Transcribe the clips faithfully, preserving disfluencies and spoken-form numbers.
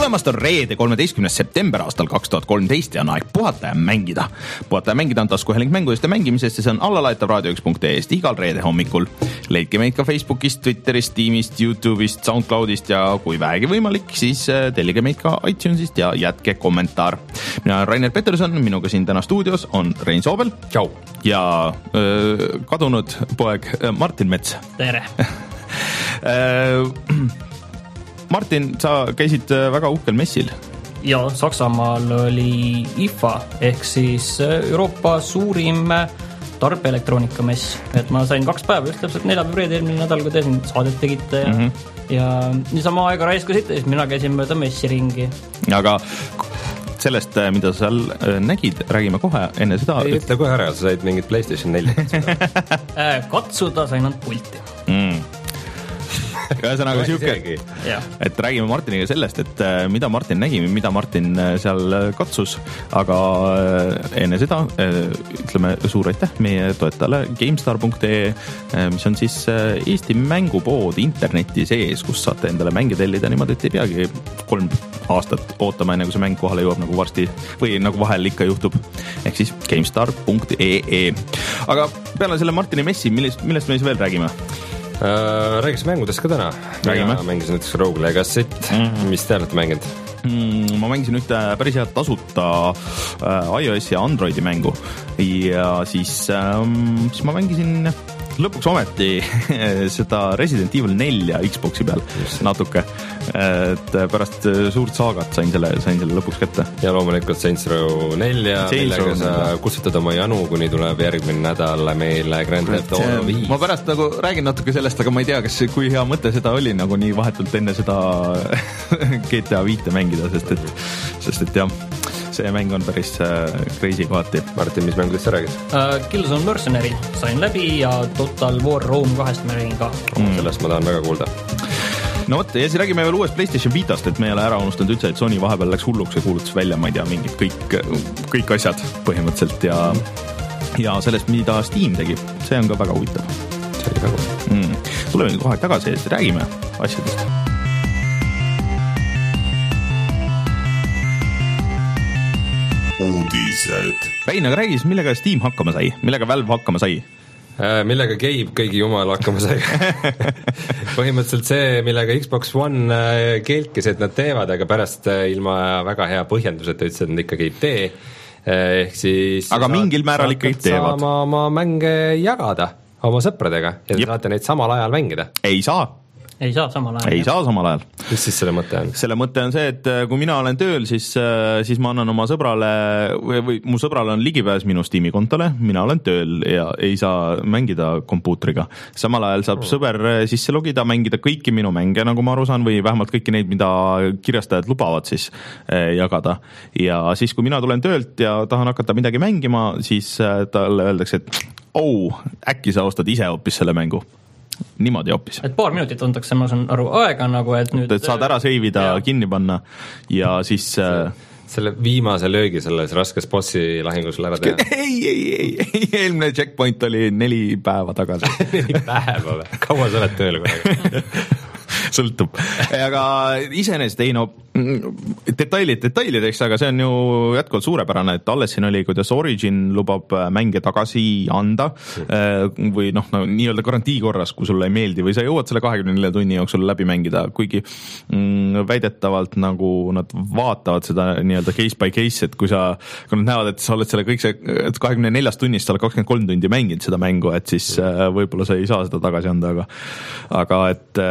tulemast on reede, kolmeteistkümnes september aastal kaks tuhat kolmteist ja on aeg puhata ja mängida. Puhata ja mängida on taskuhääling mängudest ja mängimisest ja see on allalaetav raadio üks punkt ee-st igal reede hommikul. Leidke meid ka Facebookist, Twitterist, Steamist, YouTube'ist, Soundcloudist ja kui vähegi võimalik, siis tellige meid ka iTunesist ja jätke kommentaar. Mina olen Rainer Peterson, minuga siin täna stuudios on Rein Soobel. Tšau. Ja öö, kadunud poeg Martin Mets. Tere. Martin, sa käisid väga uhkel messil. Ja, Saksamaal oli I F A ehk siis Euroopa suurim tarbeelektroonikamess. Et ma sain kaks päeva just täpselt neljapäev reede eelmine nädal, kui te siin saadet tegite ja, mm-hmm. ja niisama aega raiskasite, siis mina käisin mööda messi ringi. Aga sellest, mida sa seal nägid, räägime kohe enne seda. Ei ütle kohe ära, sa said mingit PlayStation neli katsuda sain nad pulti. Mm. Ühesõnaga siuke, et räägime Martiniga sellest, et mida Martin nägi, mida Martin seal katsus, aga enne seda ütleme suur aitäh meie toetajale GameStar punkt ee, mis on siis Eesti mängupood interneti sees, kus saate endale mänge tellida niimoodi, et ei peagi kolm aastat ootama, enne kui see mäng kohale jõuab nagu varsti või nagu vahel ikka juhtub. Ehk siis GameStar punkt ee. Aga peale selle Martini messi, millest, millest me siis veel räägime? Uh, räägiks mängudest ka täna. Räägime. Ma mängisin näiteks Rogue Legacy't. Mm-hmm. Mis te olete mänginud? Mm, ma mängisin ühte päris head tasuta uh, iOS ja Androidi mängu. Ja siis, um, siis ma mängisin lõpuks ometi seda Resident Evil nelja Xboxi peal natuke. Et pärast suurt saagat sain selle, sain selle lõpuks kätte. Ja loomulikult Saints Row nelja, millega sa kustutad oma janu, kuni tuleb järgmine nädal meile Grand Theft Auto viis. Ma pärast nagu räägin natuke sellest, aga ma ei tea, kas, kui hea mõte seda oli nagu nii vahetult enne seda G T A viite mängida, sest et, sest et jah, see mäng on päris crazy kohati. Martin, mis mängudest sa räägid? Uh, Killzone Mercenary sain läbi ja Total War Rome kahest me räägin ka. Mm. Sellest ma tahan väga kuulda. No võt, ja siis räägime veel uuest PlayStation Vitast, et me ei ole ära unustanud üldse, et Sony vahepeal läks hulluks ja kuulutas välja, ma ei tea, mingid kõik, kõik asjad põhimõtteliselt ja, ja sellest, mida Steam tegi, see on ka väga huvitav. See oli väga huvitav. Mm. Tuleme kohe tagasi, et räägime asjadest. Uudised. Rein, aga räägis, millega Steam hakkama sai? Millega Valve hakkama sai? Millega Gabe kõigi jumal hakkama sai. Põhimõtteliselt see, millega Xbox One keelkis, et nad teevad, aga pärast ilma väga hea põhjenduseta ütles, et nad ikkagi ei tee. Ehk siis aga mingil määral ikkagi teevad. Saama oma mänge jagada oma sõpradega ja te saate neid samal ajal mängida. Ei saa. Ei saa samal ajal. Ei saa samal ajal. Mis siis selle mõte on? Selle mõte on see, et kui mina olen tööl, siis, siis ma annan oma sõbrale või, või mu sõbrale on ligipääs minu Steam'i kontole, mina olen tööl ja ei saa mängida kompuutriga. Samal ajal saab oh. sõber sisse logida, mängida kõiki minu mänge, nagu ma aru saan, või vähemalt kõiki neid, mida kirjastajad lubavad siis jagada. Ja siis, kui mina tulen töölt ja tahan hakata midagi mängima, siis talle öeldakse, et oh, äkki sa ostad ise hoopis selle mängu. Niimoodi hoopis. Et paar minutit antakse, ma saan aru, aega nagu, et nüüd... Et saad ära seivida, kinni panna ja siis... Selle viimase löögi selles raskes bossi lahingus ära teha. Ei, ei, ei, ei, eelmine checkpoint oli neli päeva tagasi. Neli päeva või? Kaua sa oled tööl korraga? Sõltub. Aga iseenesest ei no detailid detailideks, aga see on ju jätkuvalt suurepärane, et alles siin oli, kuidas Origin lubab mänge tagasi anda või noh, no, nii-öelda garantii korras, kui sulle ei meeldi või sa jõuad selle kahekümne nelja tunni jooksul läbi mängida, kuigi mm, väidetavalt nagu nad vaatavad seda nii-öelda case by case, et kui sa, kui nad näevad, et sa oled selle kõik see kahekümne neljast tunnist, sa oled kakskümmend kolm tundi mänginud seda mängu, et siis mm. võib-olla sa ei saa seda tagasi anda, aga, aga et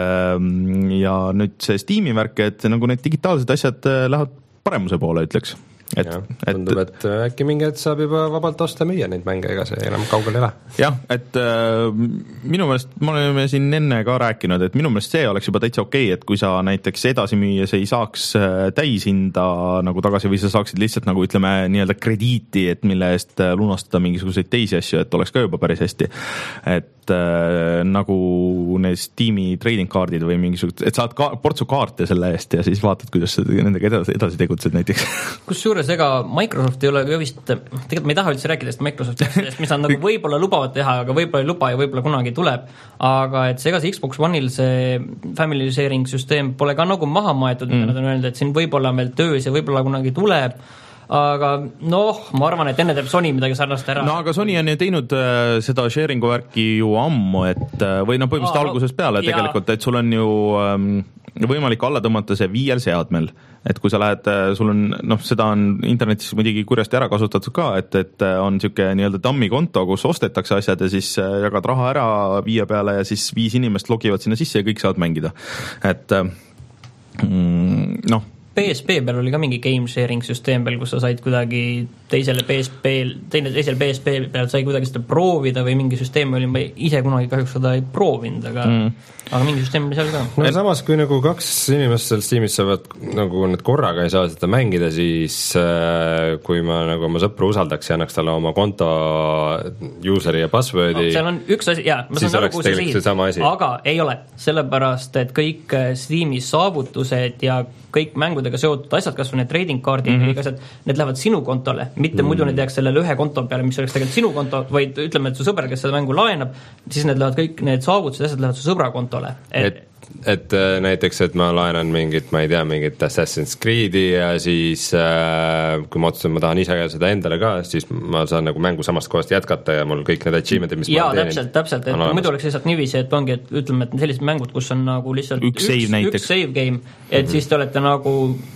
ja nüüd see Steam'i värk, et nagu need digitaalsed asjad lähevad paremuse poole, ütleks. Et, ja, tundub, et, et äkki mingi hetk saab juba vabalt osta müüa neid mänge, ega see enam kaugel ei ole. Jah, et äh, minu meelest, ma oleme siin enne ka rääkinud, et minu meelest see oleks juba täitsa okei, et kui sa näiteks edasi müües ei saaks täishinda nagu tagasi või sa saaksid lihtsalt nagu ütleme nii-öelda krediiti, et mille eest lunastada mingisuguseid teisi asju, et oleks ka juba päris hästi. Et et äh, nagu need Steam'i trading kaardid või mingisugused, et saad ka, portsu kaarte selle eest ja siis vaatad, kuidas sa nendega edasi, edasi tegutsed näiteks. Kusjuures ega Microsoft ei ole ka vist, tegelikult ma ei taha üldse rääkida Microsoftist, mis nad nagu võib-olla lubavad teha, aga võib-olla ei luba ja võib-olla kunagi tuleb, aga et see ega see Xbox One'il see family sharing süsteem pole ka nagu maha maetud, mm. nad on öelnud, et siin võib-olla veel töös ja võib-olla kunagi tuleb, aga noh, ma arvan, et enne teeb Sony midagi sarnast ära. No aga Sony on ju teinud äh, seda sharing'u värki ju ammu, et äh, või noh, põhimõtteliselt Aa, algusest peale ja. Tegelikult, et sul on ju ähm, võimalik alla tõmmata see viiel seadmel, et kui sa lähed, sul on, noh, seda on internetis muidugi kurjasti ära kasutatud ka, et, et on niisugune nii-öelda dummy konto, kus ostetakse asjad ja siis jagad raha ära viie peale ja siis viis inimest logivad sinna sisse ja kõik saavad mängida. Et mm, noh, P S P peal oli ka mingi game sharing süsteem peal, kus sa said kuidagi teisele P S P, teine, teisele P S P peal sai kuidagi seda proovida või mingi süsteem oli, ma ise kunagi kahjuks seda ei proovinud, aga mm. aga mingi süsteem oli seal ka. No samas, kui nagu kaks inimest seal Steamis saavad nagu need korraga ei saa seda mängida, siis äh, kui ma nagu oma sõpru usaldaks ja annaks talle oma konto user'i ja password'i no, seal on üks asi, jaa, ma saan aru, kus see siit, aga ei ole, sellepärast, et kõik Steamis saavutused ja kõik mängudega seotud asjad, kas või need trading kaardid mm -hmm. või asjad, need lähevad sinu kontole, mitte mm -hmm. muidu need jääks sellele ühe konto peale, mis oleks tegelikult sinu konto, vaid ütleme, et su sõber, kes seda mängu laenab, siis need lähevad kõik, need saavutused, asjad lähevad su sõbra kontole. Et, et, et näiteks, et ma laenan mingit, ma ei tea, mingit Assassin's Creed'i ja siis äh, kui ma otsustan, ma tahan ise seda endale ka, siis ma saan nagu mängu samast kohast jätkata ja mul kõik need achievement'id, mis jaa, täpselt, täpselt, et muidu oleks lihtsalt niiviisi, et ongi, et ütleme, et sellised mängud, kus on nagu lihtsalt üks, üks, save, üks save game, et mm-hmm. siis te olete nagu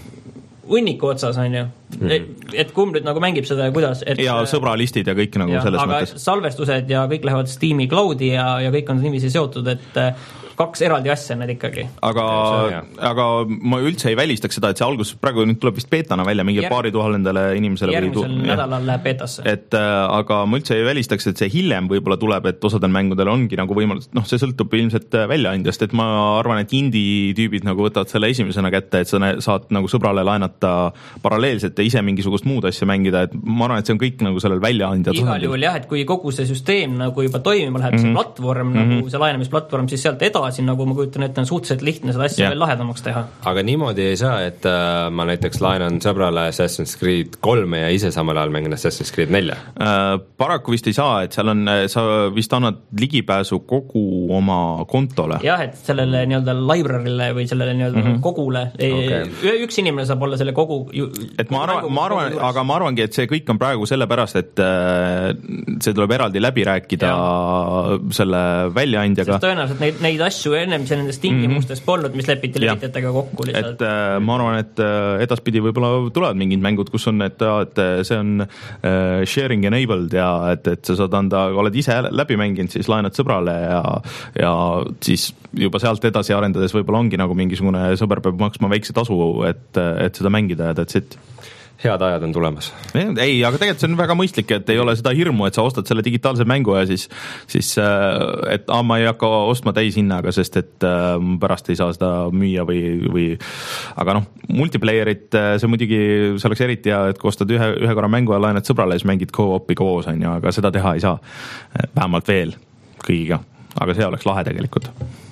hunniku otsas, on ju, mm-hmm. et kumb nüüd nagu mängib seda ja kuidas et, ja sõbralistid ja kõik nagu ja, selles aga mõttes. Salvestused ja kõik lähevad Steam'i cloud'i ja, ja kõik on niiviisi seotud, et kaks eraldi asja need ikkagi. Aga, aga ma üldse ei välistaks seda, et see algus praegu nüüd tuleb vist beetana välja mingi Jär... paari tuhandendale inimesele. Järgmisel või, nädalal läheb beetasse. Et, aga ma üldse ei välistaks, et see hiljem võib-olla tuleb, et osadel mängudel ongi nagu võimalus, noh, see sõltub ilmselt väljaandjast, et ma arvan, et indie tüübid nagu võtavad selle esimesena kätte, et sa saad nagu sõbrale laenata paralleelselt ja ise mingisugust muud asja mängida, et ma arvan, et see on kõik nagu sellel väljaandja igal juhul jah, et kui kogu see süsteem nagu juba toimima läheb, mm-hmm. see platvorm mm-hmm. nagu see laenamisplatvorm, siis sealt edasi nagu ma kujutan ette, on suhteliselt lihtne seda asja yeah. veel lahedamaks teha. Aga niimoodi ei saa, et äh, ma näiteks laenan sõbrale Assassin's Creed kolme ja ise samal ajal mängin Assassin's Creed nelja? Äh, paraku vist ei saa, et seal on, sa vist annad ligipääsu kogu oma kontole. Jah, et sellele nii-öelda library'le või sellele nii-öelda mm-hmm. kogule. Okay. Üks inimene saab olla selle kogu ju, et ma arvan, ma arvan aga ma arvangi, et see kõik on praegu sellepärast, et äh, see tuleb eraldi läbi rääkida ja. Selle väljaandjaga. Sest tõenäoliselt neid, neid asju ennem see nendes tingimustes mm-hmm. polnud, mis lepiti levitajatega kokku lihtsalt. Et äh, ma arvan, et äh, edaspidi võib-olla tulevad mingid mängud, kus on, et, et see on äh, sharing enabled ja et, et sa saad anda, oled ise läbi mänginud, siis laenad sõbrale ja, ja siis juba sealt edasi arendades võib-olla ongi nagu mingisugune sõber peab maksma väikse tasu, et, et seda mängida ja that's it. Head ajad on tulemas. Ei, aga tegelikult see on väga mõistlik, et ei ole seda hirmu, et sa ostad selle digitaalse mängu ja siis, siis et ah, ma ei hakka ostma täishinnaga, sest et äh, pärast ei saa seda müüa või, või aga noh, multiplayerit see muidugi, see oleks eriti hea, et kui ostad ühe, ühe korra mängu ja laenad sõbrale, siis mängid co-op'i koos, on ju, aga seda teha ei saa. Vähemalt veel kõigiga, aga see oleks lahe tegelikult.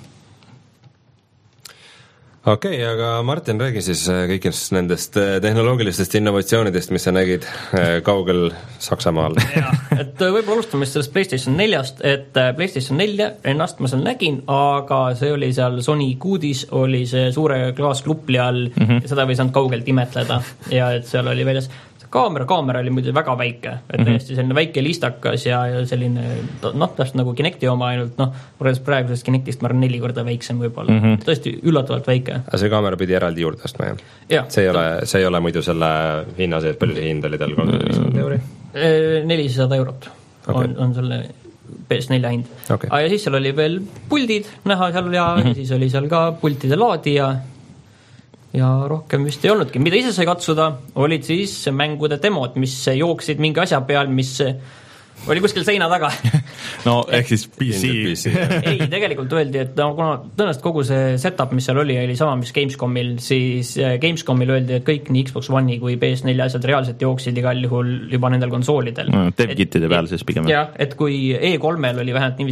Okei, okay, aga Martin, räägi siis kõigist nendest tehnoloogilistest innovatsioonidest, mis sa nägid kaugel Saksamaal. Ja, et võib-olla alustame sellest PlayStation neljast, et PlayStation nelja ennast ma seal nägin, aga see oli seal Sony kuudis, oli see suure klaasklupli all mm-hmm. ja seda või saanud kaugelt imetleda ja et seal oli väljas kaamera, kaamera oli muidu väga väike, et mm-hmm. täiesti selline väike listakas ja, ja selline, noh, täpselt nagu Kinecti oma ainult, noh, võrreldes praegusest Kinectist ma arvan neli korda väiksem võib-olla, mm-hmm. tõesti üllatavalt väike. Aga see kaamera pidi eraldi juurde ostma, jah? Ja, see ei ole, see ei ole muidu selle hinna see, et palju see hind oli tal kolmsada viiskümmend euri? nelisada eurot okay. on, on selle P S nelja hind okay.. Ja siis seal oli veel puldid näha seal ja mm-hmm. siis oli seal ka pultide laadija ja rohkem vist ei olnudki. Mida ise sai katsuda, olid siis mängude demod, mis jooksid mingi asja peal, mis oli kuskil seina taga. No ehk siis P C. Ei, tegelikult öeldi, et no, kuna tõenäoliselt kogu see setup, mis seal oli, oli sama, mis Gamescomil, siis Gamescomil öeldi, et kõik nii Xbox One'i kui P S nelja asjad reaalselt jooksid igal juhul juba nendel konsoolidel. No, devkitide peal siis pigem. Jah, et kui E kolmel oli vähemalt niiviisi, et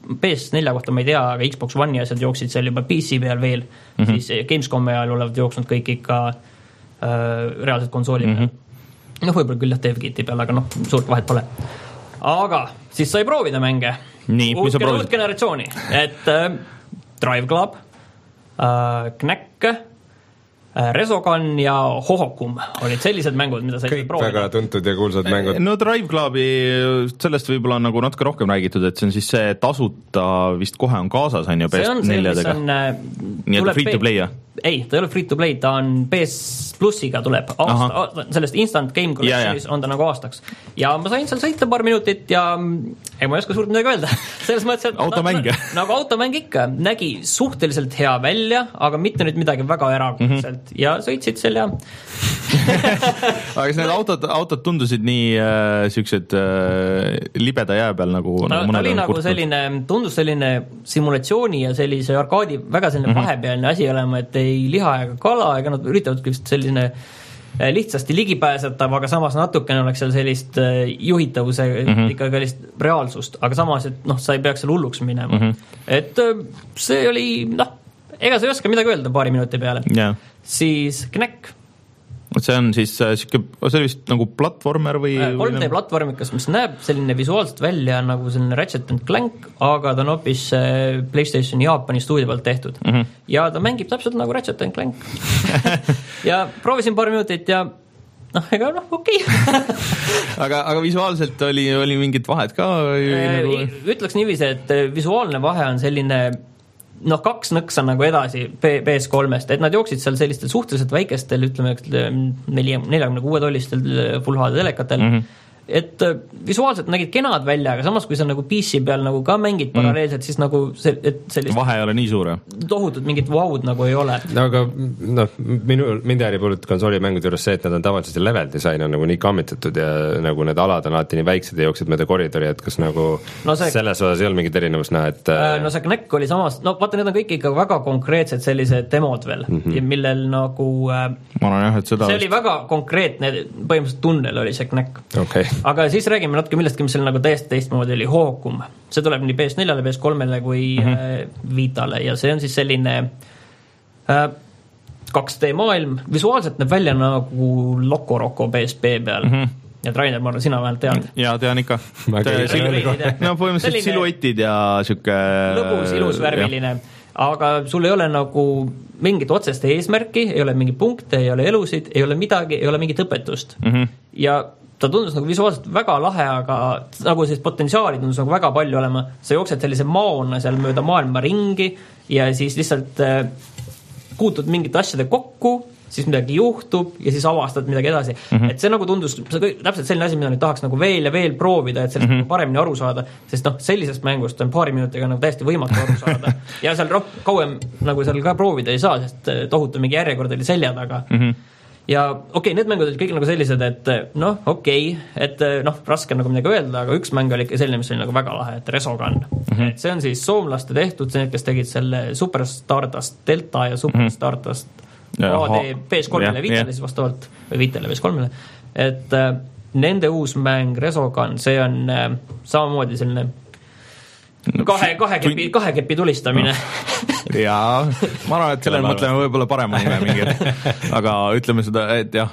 P S neli kohta ma ei tea, aga Xbox One'i asjad jooksid seal juba P C peal veel, mm-hmm. siis Gamescomi ajal olevad jooksnud kõik ikka äh, reaalselt konsooli peal mm-hmm.. noh, võib-olla küll jah, DevKiti peal, aga noh, suurt vahet pole. Aga siis sai proovida mänge. Nii, uut, uut generatsiooni, et äh, Drive Club, äh, Knack, Resogun ja Hohokum olid sellised mängud, mida sai kõik proovida. Väga tuntud ja kuulsad mängud. No Drive Clubi, sellest võib-olla on nagu natuke rohkem räägitud, et see on siis see tasuta vist kohe on kaasas, on ju, P S neljadega. Nii-öelda free to play, jah? Ei, ta ei ole free to play, ta on P S Plussiga tuleb aasta, sellest Instant Game Collectionis on ta nagu aastaks. Ja ma sain seal sõita paar minutit ja ei, ma ei oska suurt midagi öelda. Selles mõttes, et automänge. Na, nagu automäng ikka, nägi suhteliselt hea välja, aga mitte nüüd midagi väga erakordselt mm-hmm. ja sõitsid seal ja aga kas need autod, autod tundusid nii äh, siuksed äh, libeda jää peal nagu, ta, nagu ta oli nagu kurtnud. Selline, tundus selline simulatsiooni ja sellise arkaadi väga selline mm-hmm. vahepealne asi olema, et ei liha ega kala, ega nad üritavad vist selline lihtsasti ligipääsetav, aga samas natukene oleks seal sellist juhitavuse mm-hmm. ikka sellist reaalsust, aga samas, et noh, sa ei peaks seal hulluks minema mm-hmm. et see oli, noh, ega sa ei oska midagi öelda paari minuti peale yeah. Siis Knack see on siis siuke, see oli vist nagu platvormer või kolm D platvormikas, mis näeb selline visuaalselt välja nagu selline Ratchet and Clank, aga ta on hoopis PlayStation Jaapani stuudio pealt tehtud mm-hmm. ja ta mängib täpselt nagu Ratchet and Clank ja proovisin paar minutit ja noh, ega noh, okei okay. aga, aga visuaalselt oli, oli mingit vahet ka või, nagu... ütleks niiviisi, et visuaalne vahe on selline noh, kaks nõksa nagu edasi P S kolmest, et nad jooksid seal sellistel suhteliselt väikestel, ütleme, nelikümmend kuue tollistel Full H D telekatel mm-hmm. et visuaalselt nägid kenad välja, aga samas kui sa nagu P C peal nagu ka mängid paralleelselt mm., siis nagu see, et sellist vahe ei ole nii suur, jah? Tohutut mingit vaud nagu ei ole. No aga noh, minu, mind häärib hullult konsoolimängud juures see, et nad on tavaliselt see level disain on nagu nii kammitatud ja nagu need alad on alati nii väiksed ja jooksid mööda koridori, et kas nagu no see, selles osas ei ole mingit erinevust näha, et no see Knack oli samas, no vaata, need on kõik ikka väga konkreetsed sellised demod veel mm-hmm. ja millel nagu ma arvan jah, et seda see oli väga konkreetne, põhimõtteliselt tunnel oli see Knack okay. Aga siis räägime natuke millestki, mis seal nagu täiesti teistmoodi oli, Hohokum. See tuleb nii P S neljale, P S kolmele kui mm-hmm. Vitale ja see on siis selline äh, kaks D maailm, visuaalselt näeb välja nagu Loco Roco P S P peal mm-hmm. ja Rainer, ma arvan, sina vähelt tead. Jaa, tean ikka. no põhimõtteliselt siluetid ja siuke lõbus, ilus, värviline, aga sul ei ole nagu mingit otsest eesmärki, ei ole mingi punkte, ei ole elusid, ei ole midagi, ei ole mingit õpetust mm-hmm. ja ta tundus nagu visuaalselt väga lahe, aga nagu siis potentsiaali tundus nagu väga palju olema. Sa jooksed sellise maona seal mööda maailma ringi ja siis lihtsalt äh, kuutud mingite asjade kokku, siis midagi juhtub ja siis avastad midagi edasi. Mm-hmm. Et see nagu tundus, see täpselt selline asi, mida nüüd tahaks nagu veel ja veel proovida, et sellest mm-hmm. paremini aru saada, sest noh, sellisest mängust on paari minutiga nagu täiesti võimatu aru saada. Ja seal kauem nagu seal ka proovida ei saa, sest tohutu mingi järjekord oli selja taga. Mm-hmm. Ja okei, okay, need mängud olid kõik nagu sellised, et noh, okei, okay, et noh, raske nagu midagi öelda, aga üks mäng oli ikka selline, mis oli nagu väga lahe, et Resogun. Mm-hmm. Et see on siis soomlaste tehtud, see, kes tegid selle Super Stardust Delta ja Super mm-hmm. Stardust A D P S kolmele ja Vitale siis vastavalt, või Vitale P S kolmele, et äh, nende uus mäng Resogun, see on äh, samamoodi selline kahe, kahe, kepi, kahe kepi tulistamine no. Jaa, ma arvan, et sellele mõtleme võib-olla parema nime mingi, aga ütleme seda, et jah,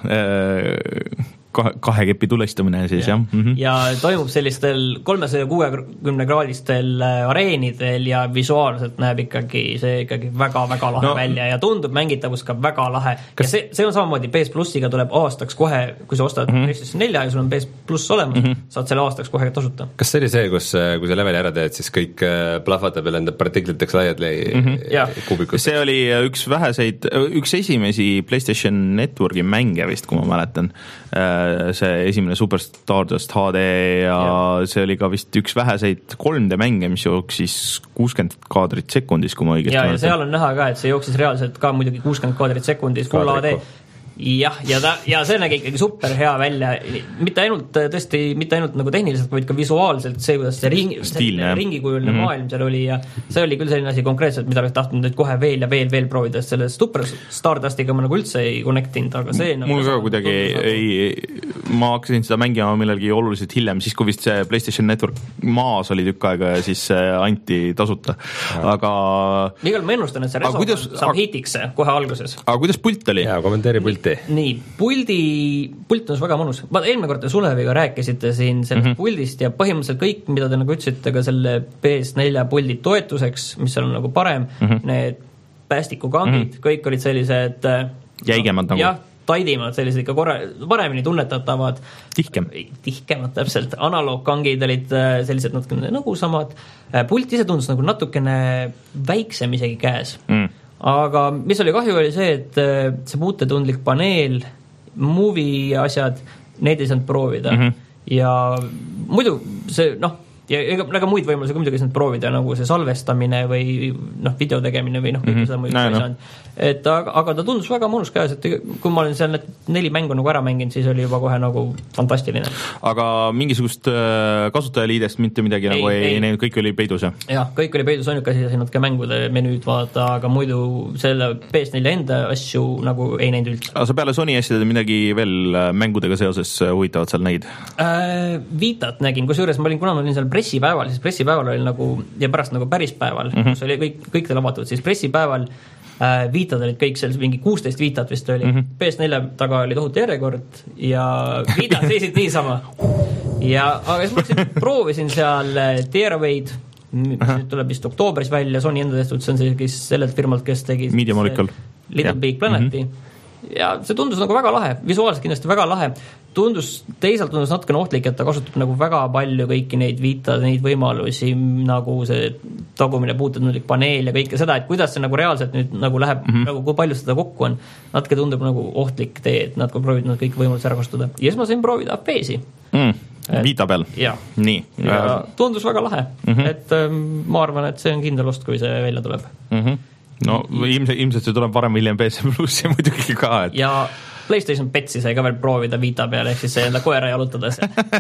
kahe, kahe kepi tulistamine siis, jah. Mm-hmm. Ja toimub sellistel kolmesaja kuuekümne kraadistel areenidel ja visuaalselt näeb ikkagi see ikkagi väga-väga lahe no. välja ja tundub mängitavus ka väga lahe. Kas... Ja see, see on samamoodi P S Plussiga tuleb aastaks kohe, kui sa ostad mm-hmm. PlayStation neli ja sul on P S Pluss olemas, mm-hmm. saad selle aastaks kohe tasuta. Kas see oli see, kus kui sa leveli ära teed, siis kõik plahvatab ja lendab partikliteks laiad mm-hmm. kuubikust? See oli üks väheseid, üks esimesi PlayStation Networki mänge vist, kui ma mäletan. See esimene Super Stardust H D ja, ja see oli ka vist üks väheseid kolm D mänge, mis jooksis kuuskümmend kaadrit sekundis, kui ma õigesti ja, ja seal on näha ka, et see jooksis reaalselt ka muidugi kuuskümmend kaadrit sekundis Full H D. Jah, ja, ta, ja see nägi ikkagi super hea välja, mitte ainult tõesti, mitte ainult nagu tehniliselt, vaid ka visuaalselt see, kuidas see ring, ringikujuline mm-hmm. maailm seal oli ja see oli küll selline asi konkreetselt, mida oleks tahtnud nüüd kohe veel ja veel, veel proovida, sest selle Super Stardustiga ma nagu üldse ei connectinud, aga see nagu mul ka kuidagi ei, ma hakkasin seda mängima millelgi oluliselt hiljem, siis kui vist see PlayStation Network maas oli tükk aega ja siis anti tasuta, aga igal ma ennustan, et see Resolve kuidas... saab aga... hitiks kohe alguses. Aga kuidas pult oli? Jaa, kommenteeri pulti. Nii, puldi, pult on väga mõnus. Ma eelmine kord te Suleviga rääkisite siin sellest mm -hmm. puldist ja põhimõtteliselt kõik, mida te nagu ütlesite ka selle P S neli puldi toetuseks, mis seal on nagu parem, mm -hmm. need päästikukangid, mm -hmm. kõik olid sellised jäigemad nagu. Jah, taidimad, sellised ikka korra, paremini tunnetatavad. Tihkem. Tihkemad täpselt. Analoogkangid olid sellised natukene nõgusamad. Pult ise tundus nagu natukene väiksem isegi käes. Mm. Aga mis oli kahju, oli see, et see puutetundlik paneel, movie asjad, neid ei saanud proovida. Mm -hmm. Ja muidu see, noh, ja ega, ega muid võimalusi ka muidugi saanud proovida, nagu see salvestamine või noh, video tegemine või noh, kõik mm -hmm. seda muidu ei saanud. Et aga, aga ta tundus väga mõnus käes, et kui ma olen seal need neli mängu nagu ära mänginud, siis oli juba kohe nagu fantastiline. Aga mingisugust kasutajaliidest mitte midagi ei, nagu ei, ei näinud, kõik oli peidus, jah? Jah, kõik oli peidus, ainuke asi, nad ka mängude menüüd vaata, aga muidu selle P S neli enda asju nagu ei näinud üldse. Aga sa peale Sony asjade midagi veel mängudega seoses huvitavat seal nägid? Äh, Vitat nägin, kusjuures ma olin, kuna ma olin seal pressipäeval, siis pressipäeval oli nagu, ja pärast nagu päris päeval, mm -hmm. kus oli kõik, kõik teil avatud, siis pressipäeval äh, viitad olid kõik seal, mingi kuusteist viitat vist oli, mm -hmm. P S neli taga oli tohutu järjekord ja viitad seisid niisama. Ja, aga siis ma läksin, proovisin seal Tearaway'd, mis nüüd tuleb vist oktoobris välja, Sony enda tehtud, see on see sellelt firmalt, kes tegi Media Molecule. Little yeah. Big Planeti. Mm -hmm. Ja see tundus nagu väga lahe, visuaalselt kindlasti väga lahe. Tundus, teisalt tundus natukene ohtlik, et ta kasutab nagu väga palju kõiki neid viita, neid võimalusi, nagu see tagumine puutetundlik paneel ja kõike seda, et kuidas see nagu reaalselt nüüd nagu läheb, mm -hmm. nagu kui palju seda kokku on, natuke tundub nagu ohtlik tee, et nad proovivad nad kõik võimalusi ära kasutada. Ja siis ma sain proovida F P S-i. Mm, viita peal? Jah. Nii. Ja tundus väga lahe, mm -hmm. et ähm, ma arvan, et see on kindel ost, kui see välja tuleb. Mm -hmm. No ilmselt, ilmselt see tuleb varem hiljem P S Plussi muidugi ka, et ja PlayStation Petsi sai ka veel proovida viita peale, ehk siis see enda koera jalutades.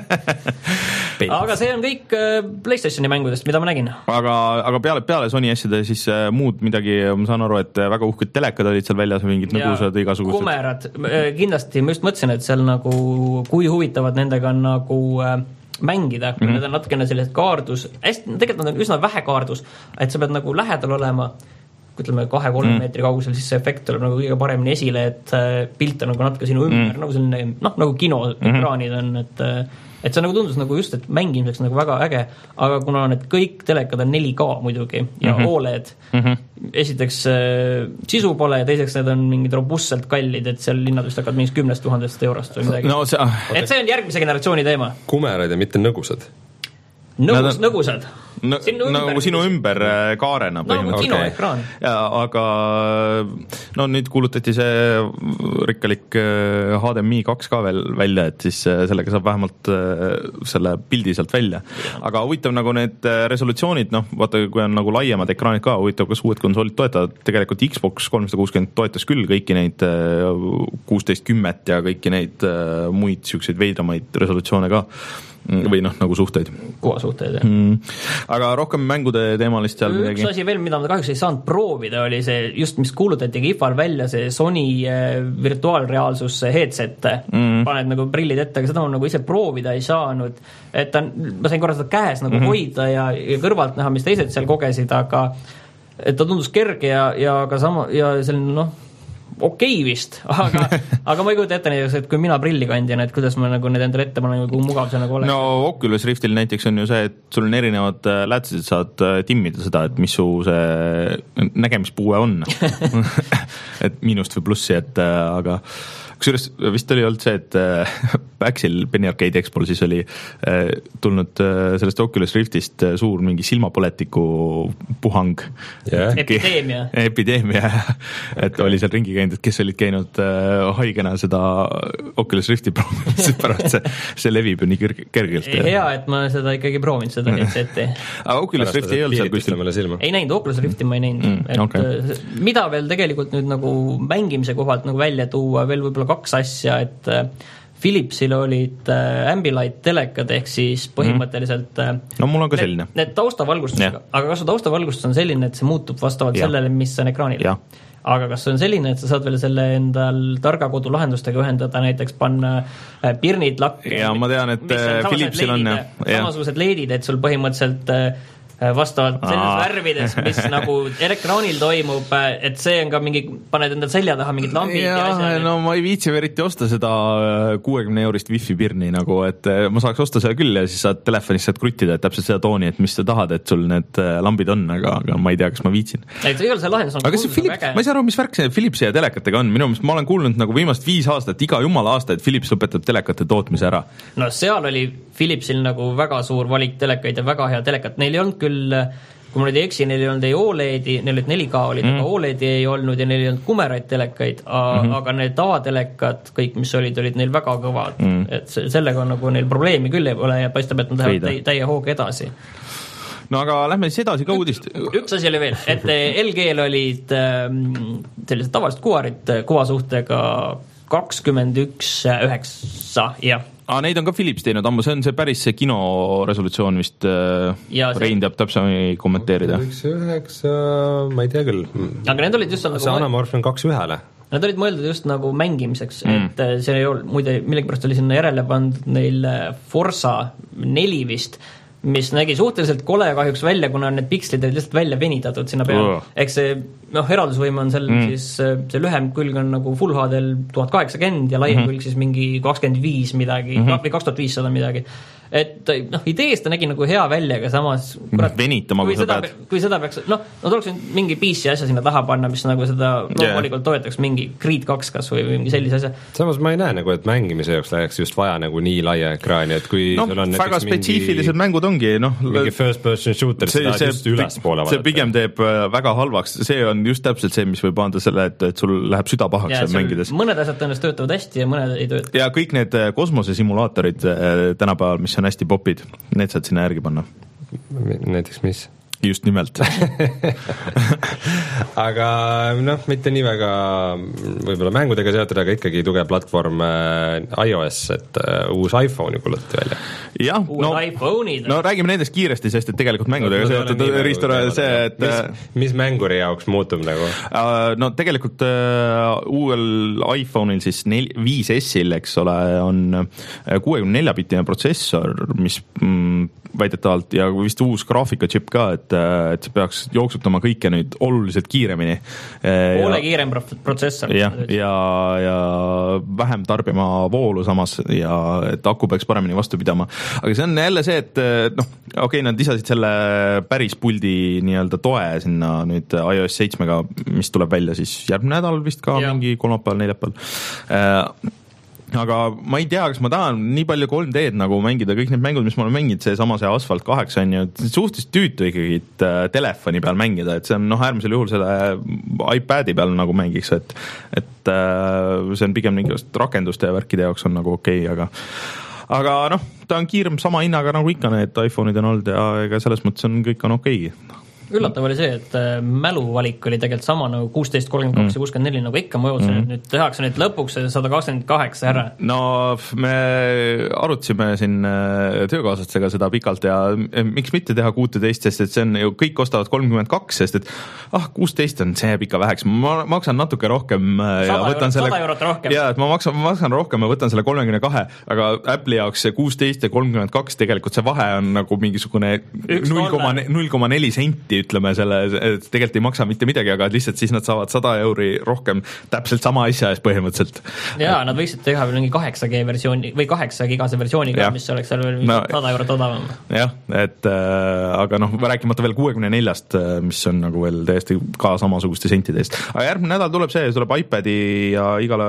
Aga see on kõik PlayStationi mängudest, mida ma nägin. Aga, aga peale, peale Sony asjade siis muud midagi, ma saan aru, et väga uhked telekad olid seal väljas, mingid nõgusad igasugused. Kumerad, kindlasti, ma just mõtlesin, et seal nagu, kui huvitavad nendega on nagu mängida, kui mm -hmm. need on natukene sellised kaardus, hästi, tegelikult nad on üsna vähe kaardus, et sa pead nagu lähedal olema, ütleme kahe-kolme mm. meetri kaugusel, siis see efekt tuleb nagu kõige paremini esile, et pilt on nagu natuke sinu ümber mm., nagu selline, noh, nagu kinoekraanid mm -hmm. on, et et see nagu tundus nagu just, et mängimiseks nagu väga äge, aga kuna need kõik telekad on neli K muidugi ja mm -hmm. O L E D, mm -hmm. esiteks äh, sisu pole ja teiseks need on mingid robustselt kallid, et seal linnad vist hakkavad mingist kümnest tuhandest eurost või midagi. No, see, ah, okay. Et see on järgmise generatsiooni teema. Kumerad ja mitte nõgusad? Nõgus, nõgusad. No, sinu ümber, nagu sinu ümber kaarena põhimõtteliselt. No, kinoekraan. Ja, aga no nüüd kuulutati see rikkalik H D M I kaks ka veel välja, et siis sellega saab vähemalt selle pildi sealt välja. Aga huvitav nagu need resolutsioonid, noh, vaata, kui on nagu laiemad ekraanid ka, huvitav, kas uued konsoolid toetavad, tegelikult Xbox kolmsada kuuskümmend toetas küll kõiki neid kuusteist kümmet ja kõiki neid muid siukseid veidramaid resolutsioone ka. Või noh, nagu suhteid. Kuvasuhteid, jah. Mm. Aga rohkem mängude teemalist seal üks midagi? Üks asi veel, mida ma kahjuks ei saanud proovida, oli see just, mis kuulutatigi I F A-l välja, see Sony virtuaalreaalsus headset. Mm. Paned nagu prillid ette, aga seda ma nagu ise proovida ei saanud. Et ta, ma sain korra seda käes nagu mm-hmm. hoida ja, ja kõrvalt näha, mis teised seal kogesid, aga et ta tundus kerge ja, ja ka sama, ja selline noh, okei okay vist, aga, aga ma ei kujuta ette näiteks, et kui mina prilli kandjan, et kuidas ma nagu need endale ette panen, kui mugav see nagu oleks. No Oculus Riftil näiteks on ju see, et sul on erinevad läätsed, saad timmida seda, et mis su see nägemispuue on. Et miinust või plussi, et aga kusjuures vist oli olnud see, et Baxil Penny Arcade Expol siis oli tulnud sellest Oculus Riftist suur mingi silmapoletiku puhang. Yeah. Epideemia. Epideemia, et oli seal ringi käinud, et kes olid käinud haigena seda Oculus Rifti proovinud, pärast see, see levib ju nii kergelt. Hea, et ma seda ikkagi proovinud, seda headseti. Aga Oculus Rifti ei olnud seal kuskil? Ei näinud, Oculus Rifti ma ei näinud. Mm, et okay. Mida veel tegelikult nüüd nagu mängimise kohalt nagu välja tuua, veel võib-olla kaks asja, et Philipsil olid Ambilight telekad, ehk siis põhimõtteliselt no mul on ka selline. Need, need taustavalgustusega, aga kas su taustavalgustus on selline, et see muutub vastavalt ja. Sellele, mis on ekraanil? aga kas see on selline, et sa saad veel selle endal targa kodu lahendustega ühendada, näiteks panna pirnid lakki? Ja ma tean, et Philipsil on, jah. Samasugused leedid, et sul põhimõtteliselt vastavalt selles värvides, mis nagu ekraanil toimub, et see on ka mingi, paned enda selja taha mingid lambid ja, ja asjad. No ma ei viitsi eriti osta seda kuuekümne eurist wifi pirni nagu, et ma saaks osta seda küll ja siis saad telefonis saad kruttida, et täpselt seda tooni, et mis sa tahad, et sul need lambid on, aga, aga ma ei tea, kas ma viitsin. Et igal see lahendus on aga see Philips, ma ei saa aru, mis värk see Philipsi ja telekatega on, minu meelest ma olen kuulnud nagu viimast viis aastat, iga jumala aasta, et Philips lõpetab telekate tootmise ära. No seal oli Philipsil nagu väga suur valik telekaid ja väga hea telekat, neil ei olnud küll, kui ma nüüd ei eksi, neil ei olnud ei O L E D-i, neil olid neli K olid, mm. aga O L E D-i ei olnud ja neil ei olnud kumeraid telekaid, mm-hmm. aga need tavatelekad, kõik mis olid, olid neil väga kõvad, mm. et sellega on nagu neil probleemi küll ei ole ja paistab, et nad lähevad täie hooga edasi. No aga lähme siis edasi ka uudist. Üks asi oli veel, et L G-l olid sellised tavalised kuvarid kuvasuhtega kakskümmend üks üheksa, jah. Aa, neid on ka Philips teinud ammu, see on see päris see kinoresolutsioon vist ja Rein teab täpsemini kommenteerida. üks üheksa, ma ei tea küll. Aga need olid just nagu... See anamorf on kaks ühele. Nad olid mõeldud just nagu mängimiseks, mm. et see ei olnud, muide, millegipärast oli sinna järele pandud neil Forza neli vist, mis nägi suhteliselt kole kahjuks välja, kuna need pikslid olid lihtsalt välja venitatud sinna peale. Oh. Eks see noh, eraldusvõime on seal mm. siis see lühem külg on nagu Full H D-l tuhat kaheksakümmend ja laiem mm-hmm. külg siis mingi kakskümmend viis midagi mm-hmm. või kaks tuhat viissada midagi. Et noh, ideest ta nägi nagu hea välja, aga samas kurat, venitama, kui, kui, seda, kui seda peaks, noh, no tuleks mingi P C asja sinna taha panna, mis nagu seda loomulikult yeah. toetaks mingi Creed kaks kas või mingi sellise asja. Samas ma ei näe nagu, et mängimise jaoks läheks just vaja nagu nii laia ekraani, et kui no, sul on väga spetsiifilised mingi, mängud ongi, noh, mingi first person shooter, see, seda just üles poole vaadata. See pigem teeb väga halvaks, see on just täpselt see, mis võib anda selle, et, et sul läheb süda pahaks ja, mängides. Mõned asjad tõenäoliselt töötavad hästi ja mõned ei tööta. Ja kõik need kosmosesimulaatorid tänapäeval, mis on hästi popid, need saad sinna järgi panna. Näiteks mis? Just nimelt. aga noh, mitte nii väga võib-olla mängudega seotud, aga ikkagi tugev platvorm iOS, et uh, uus iPhone ju kulutati välja. Jah, no, no räägime nendest kiiresti, sest et tegelikult mängudega seotud Riistor, see, et mis, mis mänguri jaoks muutub nagu? Uh, no tegelikult uh, uuel iPhone'il siis nel, viis S-il, eks ole, on kuuekümne nelja bitine protsessor, mis mm, väidetavalt ja vist uus graafikachip ka, et, et see peaks jooksutama kõike nüüd oluliselt kiiremini. Poole kiirem protsessor. Ja, ja, ja vähem tarbima voolu samas ja et aku peaks paremini vastu pidama. Aga see on jälle see, et noh, okei, okay, nad lisasid selle päris puldi nii-öelda toe sinna nüüd iOS seitsmega, mis tuleb välja siis järgmine nädal vist ka, ja. Mingi kolmapäeval, neljapäeval. Aga ma ei tea, kas ma tahan nii palju kolm D-d nagu mängida, kõik need mängud, mis ma olen mänginud, see sama see Asphalt kaheksa on ju, suhteliselt tüütu ikkagi telefoni peal mängida, et see on noh, äärmisel juhul selle iPadi peal nagu mängiks, et, et see on pigem mingist rakenduste ja värkide jaoks on nagu okei, okay, aga aga noh, ta on kiirem sama hinnaga nagu ikka need iPhone'id on olnud ja ega selles mõttes on kõik on okei okay. Üllatav oli see, et mäluvalik oli tegelikult sama nagu kuusteist, kolmkümmend kaks ja kuuskümmend neli nagu ikka mõjus, mm. nüüd tehakse nüüd lõpuks sada kakskümmend kaheksa ära. No me arutasime siin töökaaslastega seda pikalt ja miks mitte teha kuusteist, sest et see on ju, kõik ostavad kolmkümmend kaks, sest et ah, kuusteist on see pika väheks, ma maksan natuke rohkem ja võtan selle, ja, et ma maksan, ma maksan rohkem ja võtan selle kolmekümne kahe, aga Apple'i jaoks see kuusteist ja kolmkümmend kaks tegelikult see vahe on nagu mingisugune null koma neli senti ütleme selle, et tegelikult ei maksa mitte midagi, aga lihtsalt siis nad saavad sada euri rohkem täpselt sama asja ees põhimõtteliselt. Jaa, nad võiksid teha veel mingi kaheksa G versiooni või kaheksa gigase versiooniga, mis oleks seal veel no, sada eurot odavam. Jah, et äh, aga noh, rääkimata veel kuuekümne neljast, mis on nagu veel täiesti ka samasuguste sentide eest. Aga järgmine nädal tuleb see, tuleb iPadi ja igale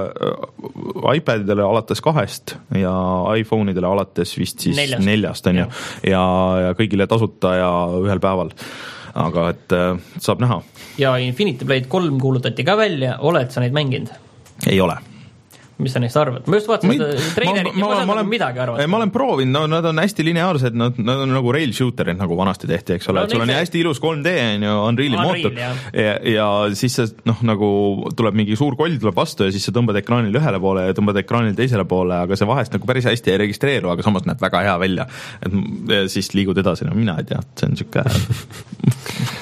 äh, iPadidele alates kahest ja iPhone'idele alates vist siis neljast, neljast on ju, ja, ja kõigile tasuta ja ühel päeval. Aga et äh, saab näha. Ja Infinity Blade kolm kuulutati ka välja, oled sa neid mänginud? Ei ole. Mis sa neist arvad? Ma just vaatasin seda treeneri ja ma saan nagu midagi arvata. Ma olen proovinud, no nad on hästi lineaarsed, nad, nad on nagu rail shooterid, nagu vanasti tehti, eks ole, no, et sul on see... hästi ilus kolm D on ju, Unreal'i mootor ja. Ja, ja siis see noh, nagu tuleb mingi suur koll tuleb vastu ja siis sa tõmbad ekraanil ühele poole ja tõmbad ekraanil teisele poole, aga see vahest nagu päris hästi ei registreeru, aga samas näeb väga hea välja. Et siis liigud edasi, no mina ei tea, see on siuke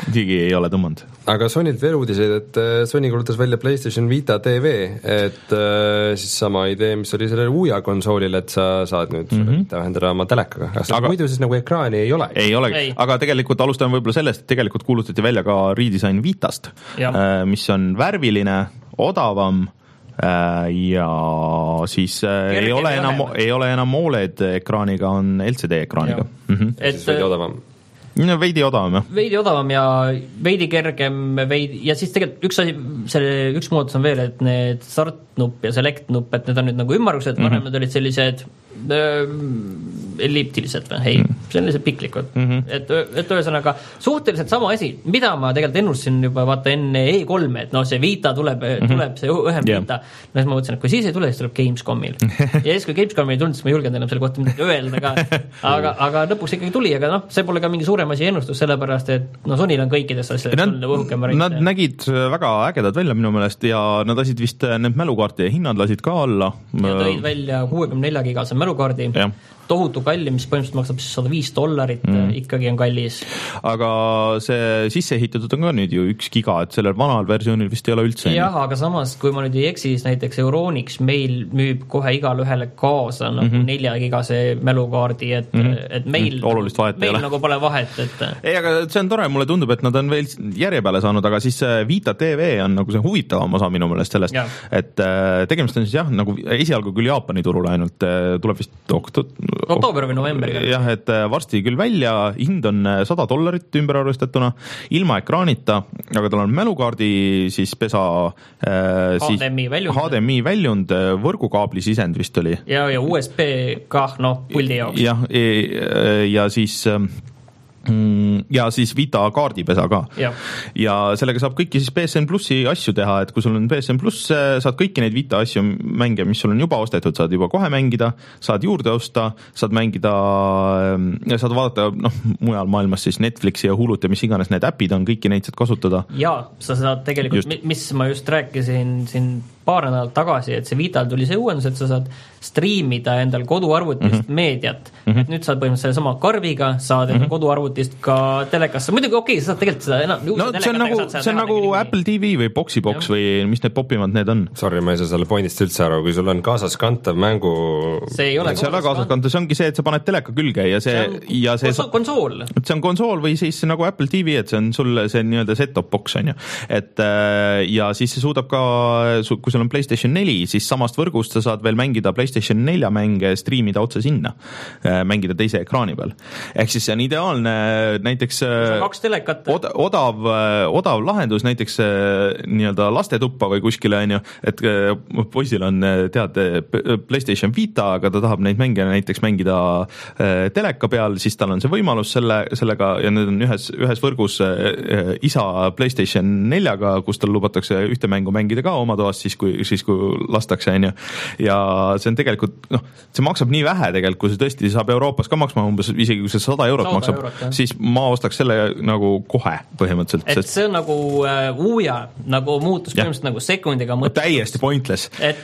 keegi ei ole tõmmanud. Aga Sonylt veel uudiseid, et Sony kuulutas välja PlayStation Vita T V, et siis sama idee, mis oli sellel Uja konsoolil, et sa saad nüüd mm -hmm. vähendada oma telekaga. Aga, aga muidu siis nagu ekraani ei ole? Ei ole, aga tegelikult alustame võib-olla sellest, et tegelikult kuulutati välja ka redesign Vitast, mis on värviline, odavam ja siis Kerge ei ole enam, ei ole enam OLED ekraaniga, on L C D ekraaniga. Mm -hmm. Et siis veidi odavam. No, veidi odavam, jah. Veidi odavam ja veidi kergem, veidi, ja siis tegelikult üks asi, selle üks muudatus on veel, et need start-nupp ja select-nupp, et need on nüüd nagu ümmargused, mm -hmm. varem need olid sellised äh, elliptilised või, ei, sellised piklikud mm. -hmm. Et, et ühesõnaga suhteliselt sama asi, mida ma tegelikult ennustasin juba vaata enne E kolme, et noh, see Vita tuleb, mm -hmm. tuleb see õhem yeah. Vita. No siis ma mõtlesin, et kui siis ei tule, siis tuleb Gamescomil. Ja siis, kui Gamescomil ei tulnud, siis ma ei julgenud enam selle kohta midagi öelda ka. Aga, aga lõpuks ikkagi tuli, aga noh, see pole ka mingi suurem asi ennustus, sellepärast, et no Sonyl on kõikides asjades õhukem variant. Nad nägid väga ägedad välja minu meelest ja nad lasid vist need mälukaarti ja hinnad lasid ka alla. Ja tõid välja kuuekümne nelja gigase mälukaardi. Ja. Tohutu kalli, mis põhimõtteliselt maksab sada viis dollarit mm., ikkagi on kallis. Aga see sisse ehitatud on ka nüüd ju üks giga, et sellel vanal versioonil vist ei ole üldse. Jah, aga samas, kui ma nüüd ei eksi, siis näiteks Euronics meil müüb kohe igale ühele kaasa nagu mm -hmm. nelja gigase mälukaardi, et, mm -hmm. et meil, olulist vahet meil nagu pole vahet. Et... ei, aga see on tore, mulle tundub, et nad on veel järje peale saanud, aga siis Vita T V on nagu see huvitavam osa minu meelest sellest, ja. Et tegemist on siis jah, nagu esialgu küll Jaapani turule ainult tuleb vist okto- oktoober või november. Jah, et varsti küll välja, hind on sada dollarit ümber arvestatuna, ilma ekraanita, aga tal on mälukaardi siis pesa äh, H D M I väljund, H D M I väljund, võrgukaabli sisend vist oli. Ja, ja U S B kah, noh, puldi jaoks. Jah, ja siis ja siis Vita kaardipesa ka. Ja. ja sellega saab kõiki siis P S N Plussi asju teha, et kui sul on P S N Pluss, saad kõiki neid Vita asju mänge, mis sul on juba ostetud, saad juba kohe mängida, saad juurde osta, saad mängida, saad vaadata noh, mujal maailmas siis Netflixi ja Hulut ja mis iganes need äpid on, kõiki neid saad kasutada. Ja, sa saad tegelikult, just. mis ma just rääkisin siin paar nädalat tagasi, et see Vital tuli see uuendus, et sa saad striimida endal koduarvutist mm -hmm. meediat. Mm -hmm. Et nüüd saad põhimõtteliselt selle sama karbiga, saad endal mm -hmm. koduarvutist ka telekasse. Muidugi okei, sa saad tegelikult seda enam... No see on nagu, see on nagu Apple T V või Boxibox ja. Või mis need popimad need on. Sorry, ma ei saa selle pointist üldse aru, kui sul on kaasas kantav mängu... See ei ole see kaasas, kaasas kantav, see ongi see, et sa paned teleka külge ja see... see ja see konsool, konsool. See on konsool või siis nagu Apple T V, et see on sul see nii-öelda set-top box on ju. Et ja siis see suudab ka, kui sul on PlayStation neli, siis samast võrgust sa saad veel mängida PlayStation nelja mänge, striimida otse sinna, mängida teise ekraani peal. Ehk siis see on ideaalne näiteks od, odav, odav lahendus näiteks nii-öelda lastetuppa või kuskile on ju, et poisil on tead PlayStation Vita, aga ta tahab neid mänge näiteks mängida teleka peal, siis tal on see võimalus selle, sellega ja need on ühes, ühes võrgus isa PlayStation neljaga, kus tal lubatakse ühte mängu mängida ka oma toas, siis kui, siis kui lastakse, on ju. Ja see on tegelikult, noh, see maksab nii vähe tegelikult, kui see tõesti saab Euroopas ka maksma umbes, isegi kui see sada eurot maksab, eurot, siis ma ostaks selle nagu kohe põhimõtteliselt. Et see on nagu uh, Uja, nagu muutus põhimõtteliselt nagu sekundiga mõttes. Täiesti pointless. Et,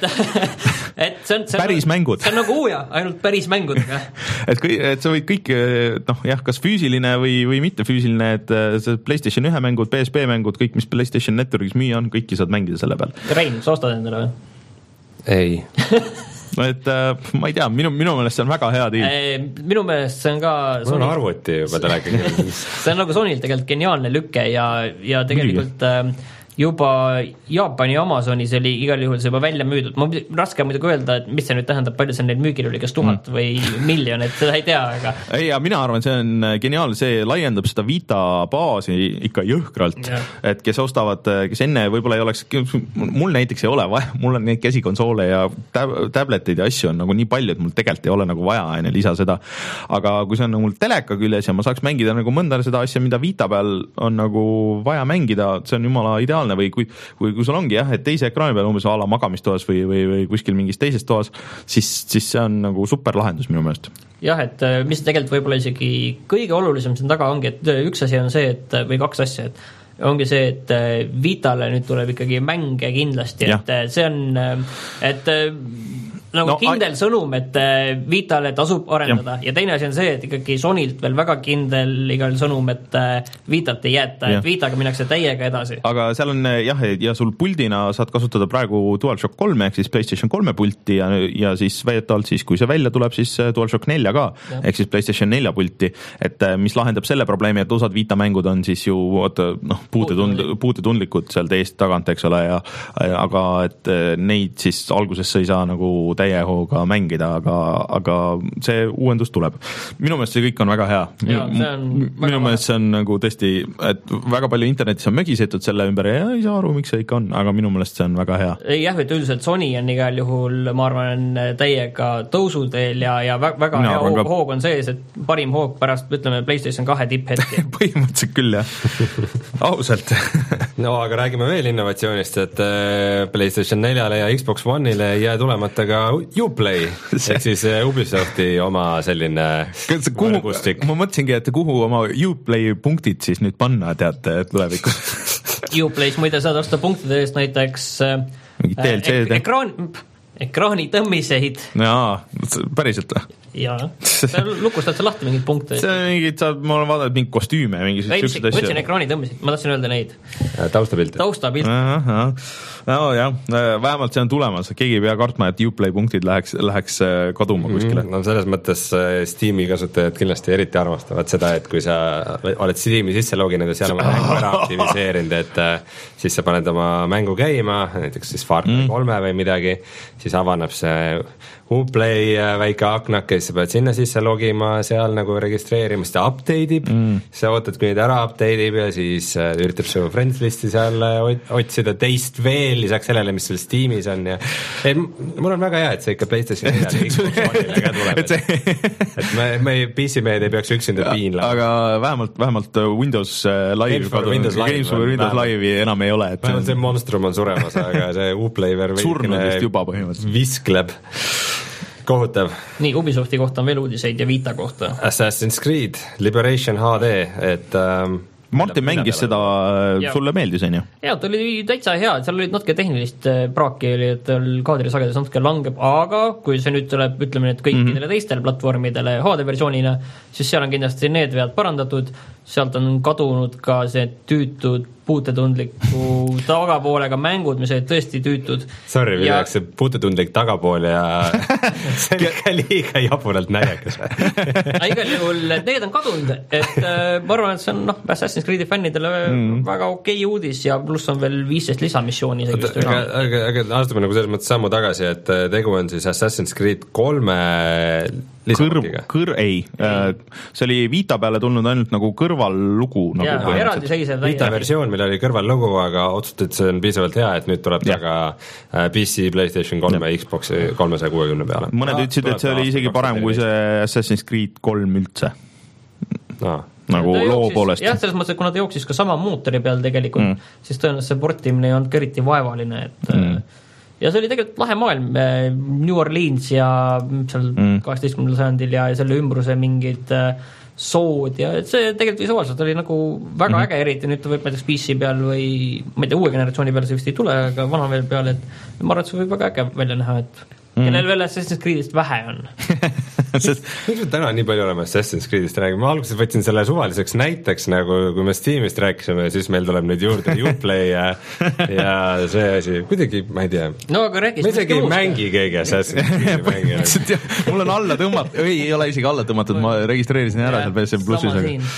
et see on, see päris on, mängud. See on nagu Uja, ainult päris mängudega. et, kui, et sa võid kõik, noh jah, kas füüsiline või, või mitte füüsiline, et see PlayStation ühe mängud, P S P mängud, kõik, mis PlayStation Networkis müüa on, kõiki saad mängida selle peal. Rein, sa ostad endale või? Ei. no et äh, ma ei tea, minu, minu meelest see on väga hea diil. Minu meelest see on ka mul on arvuti juba telekaga. see on nagu Sonyl tegelikult geniaalne lüke ja, ja tegelikult äh, juba Jaapani Amazonis oli igal juhul see juba välja müüdud. Ma raske muidugi öelda, et mis see nüüd tähendab, palju see neil müügil oli, kas tuhat mm. või miljon, et seda ei tea, aga ei, ja mina arvan, see on geniaalne, see laiendab seda Vita baasi ikka jõhkralt, yeah. et kes ostavad, kes enne võib-olla ei oleks, mul näiteks ei ole vaja, mul on neid käsikonsoole ja tab- tableteid ja asju on nagu nii palju, et mul tegelikult ei ole nagu vaja enne lisa seda, aga kui see on nagu mul teleka küljes ja ma saaks mängida nagu mõnda seda asja, mida Vita peal on nagu vaja mängida, see on jumala ideaalne, või kui, kui, kui sul ongi jah, et teise ekraani peal umbes a la magamistoas või, või, või kuskil mingis teises toas, siis, siis see on nagu super lahendus minu meelest. Jah, et mis tegelikult võib-olla isegi kõige olulisem siin taga ongi, et üks asi on see, et või kaks asja, et ongi see, et Vitale nüüd tuleb ikkagi mänge kindlasti, et see on, et nagu no, kindel ai... sõnum, et Vitale tasub arendada ja. ja teine asi on see, et ikkagi Sonylt veel väga kindel igal sõnum, et Vitat ei jäeta, et Vitaga minnakse täiega edasi. Aga seal on jah, ja sul puldina saad kasutada praegu DualShock kolme ehk siis PlayStation kolme pulti ja, ja siis väidetavalt siis, kui see välja tuleb, siis DualShock nelja ka ja. Ehk siis PlayStation nelja pulti, et mis lahendab selle probleemi, et osad Vita mängud on siis ju oota, noh, puutetund, puutetundlikud seal teist tagant, eks ole, ja aga et neid siis alguses sa ei saa nagu täie hooga mängida, aga, aga see uuendus tuleb. Minu meelest see kõik on väga hea. Ja, on minu meelest see on nagu tõesti, et väga palju internetis on mögisetud selle ümber ja ei saa aru, miks see ikka on, aga minu meelest see on väga hea. Jah, et üldiselt Sony on igal juhul, ma arvan, täiega tõusuteel ja, ja väga hea hoog, ka... hoog on sees, et parim hoog pärast, ütleme, PlayStation kahe tipphetki. Põhimõtteliselt küll, jah. Ausalt. No, aga räägime veel innovatsioonist, et PlayStation neljale ja Xbox One'ile ei jää tulemata ka Uplay, ehk siis Ubisofti oma selline võrgustik. Ma mõtlesingi, et kuhu oma Uplay punktid siis nüüd panna, teate, tulevikus. Uplays muide saad osta punktide eest näiteks ek- ekraan, ekraani tõmmiseid. Jaa, päriselt või? Jaa, lukustad sa lahti mingid punkte. See on mingid, saad, ma olen vaadanud mingid kostüüme, mingid süksed asju. Võtsin ekraani tõmmisid, ma tahtsin öelda neid. Taustapilte. Taustapilte. No jah, vähemalt see on tulemas, keegi ei pea kartma, et Uplay punktid läheks, läheks kaduma kuskile. No selles mõttes Steam'i kasutajad kindlasti eriti armastavad seda, et kui sa oled Steam'i sisse loginud ja seal on mängu ära aktiviseerinud, et siis sa paned oma mängu käima, näiteks siis Far Cry kolme või midagi, siis avaneb see Uplay väike aknake, siis sa pead sinna sisse logima, seal nagu registreerima, siis ta update ib, mm. sa ootad, kui nüüd ära update ib ja siis üritab su friends listi seal otsida teist veel lisaks sellele, mis seal Steamis on ja et mul on väga hea, et see ikka PlayStation neljale Xbox One'ile ka tuleb, et, et me, me P C mehed ei peaks üksinda piinlema. Aga vähemalt, vähemalt Windows Live Games for Windows, Games for Windows Live'i enam ei ole. Vähemalt see monstrum on suremas, aga see Uplay veel surnudest juba põhimõtteliselt viskleb. Kohutav. Nii, Ubisofti kohta on veel uudiseid ja Vita kohta. Assassin's Creed, Liberation H D, et ähm, Martin mängis seda, ja. Sulle meeldis, on ju? Jaa, ta oli täitsa hea, et seal olid natuke tehnilist praaki, oli, et kaadrisagedus natuke langeb, aga kui see nüüd tuleb, ütleme nüüd kõikidele mm-hmm. teistele platvormidele H D-versioonina, siis seal on kindlasti need vead parandatud, sealt on kadunud ka see tüütud puutetundliku tagapoolega mängud, mis olid tõesti tüütud. Sorry, ja... see puutetundlik tagapool ja see on ikka liiga jaburalt näijakas. Igal juhul need on kadunud, et äh, ma arvan, et see on noh, Assassin's Creed'i fännidele mm. väga okei uudis ja pluss on veel viisteist lisamissiooni. Aga, aga, aga astume nagu selles mõttes sammu tagasi, et tegu on siis Assassin's Creed kolme Kõr, kõr, ei, see oli Vita peale tulnud ainult nagu kõrvallugu nagu ja, eraldi seisev Vita versioon, mille oli kõrvallugu, aga otsustati, et see on piisavalt hea, et nüüd tuleb ta ka P C, PlayStation kolme, Xbox kolmesaja kuuekümne peale. Mõned ütlesid, et see oli isegi parem kui see Assassin's Creed kolm üldse no. Nagu loo poolest. Jah, selles mõttes, et kuna ta jooksis ka sama mootori peal tegelikult mm. siis tõenäoliselt see portimine ei olnud ka eriti vaevaline, et mm. ja see oli tegelikult lahe maailm, New Orleans ja seal mm. kaheksateistkümnendal sajandil ja selle ümbruse mingid sood ja see tegelikult visuaalselt oli nagu väga mm-hmm. äge, eriti nüüd ta võib näiteks P C peal või ma ei tea, uue generatsiooni peal see vist ei tule, aga vana veel peal, et ma arvan, et see võib väga äge välja näha, et mm. kellel veel Assassin's Creed'ist vähe on. Sest... miks me täna nii palju oleme Assassin's Creed'ist räägime? Ma alguses võtsin selle suvaliseks näiteks, nagu kui me Steamist rääkisime, siis meil tuleb nüüd juurde Uplay ja, ja see asi, kuidagi, ma ei tea. No aga räägis me isegi ei mängi keegi Assassin's Creed'i mängi. Mul on alla tõmmatud, ei, ei ole isegi alla tõmmatud, ma registreerisin ära seal P S N Plussis.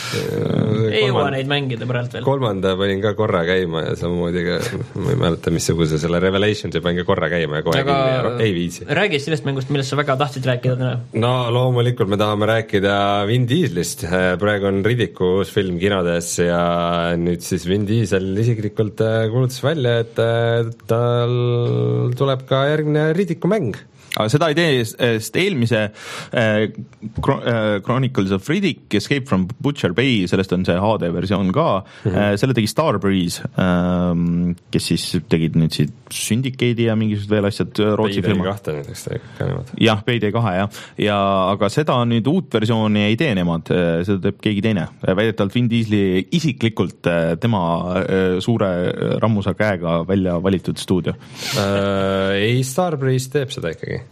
Ei jõua neid mängida praegu veel. Kolmanda panin ka korra käima ja samamoodi ka, ma ei mäleta, missuguse selle Revelationsi panin ka korra käima ja kohe aga... ei viisi. Räägis sellest mängust, millest sa väga tahtsid rääkida täna? No loomulikult me tahame rääkida Vin Dieselist, praegu on Riddiku uus film kinodes ja nüüd siis Vin Diesel isiklikult kuulutas välja, et tal tuleb ka järgmine Riddiku mäng. Aga seda ei tee, sest eelmise äh, Chronicles of Riddick, Escape from Butcher Bay, sellest on see H D versioon ka, mm-hmm. äh, selle tegi Starbreeze, äh, kes siis tegid nüüd siit Syndicate'i ja mingisugused veel asjad Rootsi firma. kahte näiteks ka nemad. Jah, Payday kahe, jah. Ja, aga seda nüüd uut versiooni ei tee nemad, seda teeb keegi teine. Väidetavalt Vin Dieseli isiklikult tema suure rammusa käega välja valitud stuudio. Äh, ei, Starbreeze teeb seda ikkagi.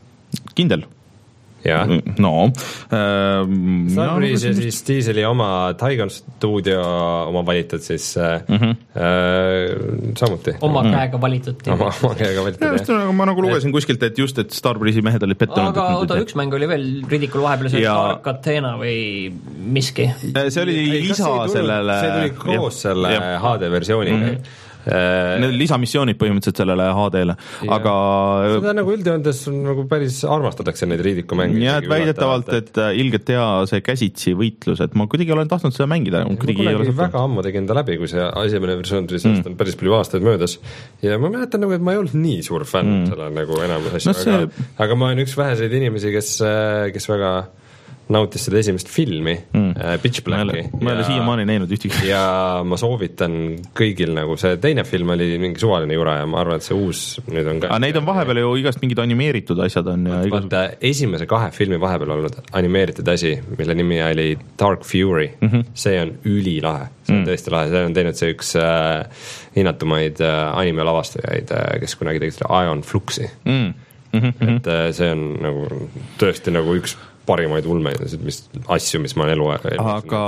kindel. Jaa. No ähm, Starbreeze ja siis Dieseli oma Tiger Studio oma valitud siis mm-hmm. äh, samuti. Oma mm-hmm. käega valitud. Oma, oma käega valitud, jah. Ma nagu lugesin et, kuskilt, et just, et Starbreeze'i mehed olid pettunud. Aga oota, üks mäng oli veel Ridicul vahepeal, see ja... Dark Athena või miski. See oli ei, lisa tulnud, sellele... See tuli koos ja, selle ja. H D versiooniga. Mm-hmm. Need lisamissioonid põhimõtteliselt sellele H D-le, aga seda nagu üldjoontes nagu päris armastatakse neid Riidiku mänge. Ja, et väidetavalt, et ilgelt hea see käsitsi võitlus, et ma kuidagi olen tahtnud seda mängida. Ma kunagi väga ammu tegin ta läbi, kui see esimene versioon tuli, sellest mm. on päris palju aastaid möödas. Ja ma mäletan nagu, et ma ei olnud nii suur fänn mm. selle nagu enamus asja, no see... aga, aga ma olen üks väheseid inimesi, kes, kes väga nautis seda esimest filmi mm. äh, Pitch Blacki. Ma ei ole siiamaani näinud ühtegi. Ja ma soovitan kõigil nagu see teine film oli mingi suvaline jura ja ma arvan, et see uus nüüd on ka. Aga neid on vahepeal ju igast mingid animeeritud asjad on. Ja igas... Vaata, esimese kahe filmi vahepeal olnud animeeritud asi, mille nimi oli Dark Fury, mm-hmm. see on ülilahe. See on mm. tõesti lahe, see on teinud see üks äh, hinnatumaid äh, anime lavastajaid, äh, kes kunagi tegi seda Ion Fluxi. Mm. Mm-hmm. Et äh, see on nagu tõesti nagu üks parimaid ulmeid, mis, asju, mis ma olen elu aega aga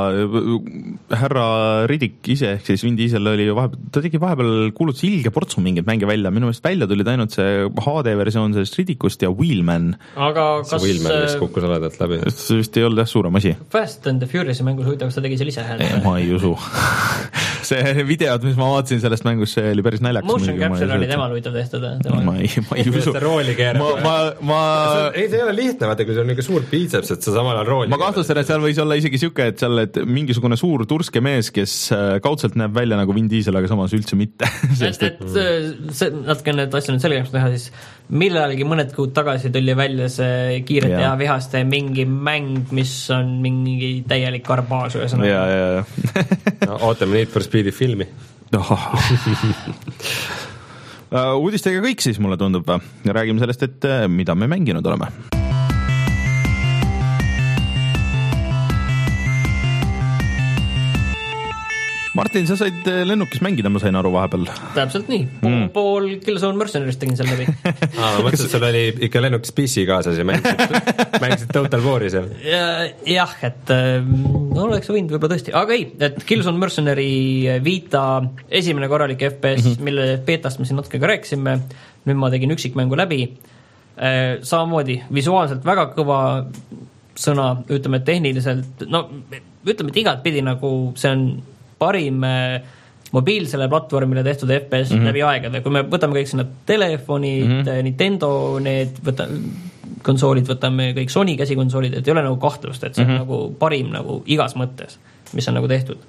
härra Riddick ise, ehk siis Vin Diesel oli ju vahepeal, ta tegi vahepeal kuulutus ilge portsu mingeid mänge välja, minu meelest välja tuli ainult see H D versioon sellest Riddikust ja Wheelman. Aga kas see Wheelman vist kukkus aledalt läbi? See vist ei olnud jah suurem asi. Fast and the Furious mängus huvitav, kas ta tegi seal ise hääl? Ma ei usu. See videod, mis ma vaatasin sellest mängust, see oli päris naljakas. Motion capture oli temal huvitav tehtud. Ma ei, ma ei usu. ma, ma, ma... ei, see ei ole lihtne, vaata, kui see on niisugune suur biceps, et sa samal ajal rooli. Ma kahtlustan, et seal võis olla isegi siuke, et seal et mingisugune suur turske mees, kes kaudselt näeb välja nagu Vin Diesel, aga samas üldse mitte. Sest, et, et see, natuke need asja nüüd selgemaks teha, siis millalgi mõned kuud tagasi tuli välja see kiiret ja vihaste mingi mäng, mis on mingi täielik karbaas. Ja, ja, ja. no, ootame Need for Speedi filmi. Oh. Uudistega kõik siis, mulle tundub. Räägime sellest, et mida me mänginud oleme. Martin, sa said lennukis mängida, ma sain aru vahepeal. Täpselt nii, pool, mm. pool Killzone Mercenarist tegin seal läbi. Aa, ma mõtlesin, et sul oli ikka lennukis P C kaasas ja mängisid, mängisid Total War'i seal. Ja, jah, et no, oleks võinud võib-olla tõesti, aga ei, et Killzone Mercenary Vita esimene korralik F P S, mm-hmm. mille beetast me siin natuke ka rääkisime, nüüd ma tegin üksikmängu läbi, samamoodi visuaalselt väga kõva sõna, ütleme tehniliselt, no ütleme, et igat pidi nagu see on parim mobiilsele platvormile tehtud F P S mm-hmm. läbi aegade, kui me võtame kõik sinna telefonid mm-hmm. Nintendo, need võta, konsoolid, võtame kõik Sony käsikonsoolid, et ei ole nagu kahtlust, et see on mm-hmm. nagu parim nagu igas mõttes, mis on nagu tehtud.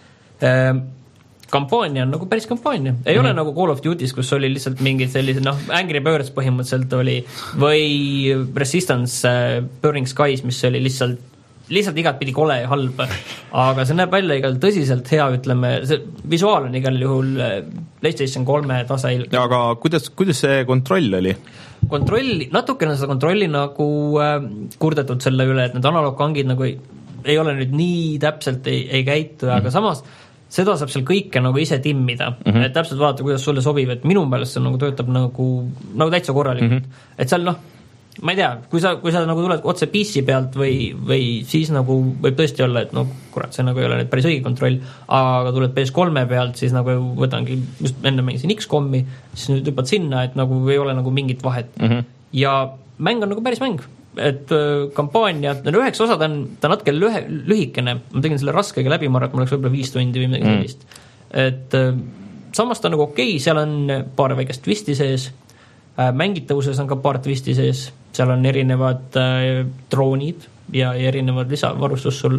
Ehm, kampaania on nagu päris kampaania, ei mm-hmm. ole nagu Call of Duty's, kus oli lihtsalt mingid sellised, noh, Angry Birds põhimõtteliselt oli, või Resistance Burning Skies, mis oli lihtsalt lihtsalt igat pidi kole ja halb, aga see näeb välja igal tõsiselt hea, ütleme, see visuaal on igal juhul PlayStation kolme tase. Aga kuidas, kuidas see kontroll oli? Kontrolli, natukene seda kontrolli nagu äh, kurdetud selle üle, et need analoogkangid nagu ei, ei ole nüüd nii täpselt ei, ei käitu, mm-hmm. aga samas seda saab seal kõike nagu ise timmida, mm-hmm. et täpselt vaadata, kuidas sulle sobib, et minu meelest see nagu töötab nagu, nagu täitsa korralikult, mm-hmm. et seal noh, ma ei tea, kui sa, kui sa nagu tuled otse P C pealt või, või siis nagu võib tõesti olla, et no kurat, see nagu ei ole nüüd päris õige kontroll, aga tuled P S kolme pealt, siis nagu võtangi, just enne mängisin X COM-i, siis nüüd hüppad sinna, et nagu ei ole nagu mingit vahet. Mm-hmm. Ja mäng on nagu päris mäng, et äh, kampaania, need üheks osad on, ta natuke lühe, lühikene, ma tegin selle raskega läbi, ma arvan, et mul oleks võib-olla viis tundi või midagi sellist. Mm. Et äh, samas ta nagu okei, seal on paar väikest twisti sees, äh, mängitavuses on ka paar twisti sees, seal on erinevad äh, droonid ja, ja erinevad lisavarustus sul,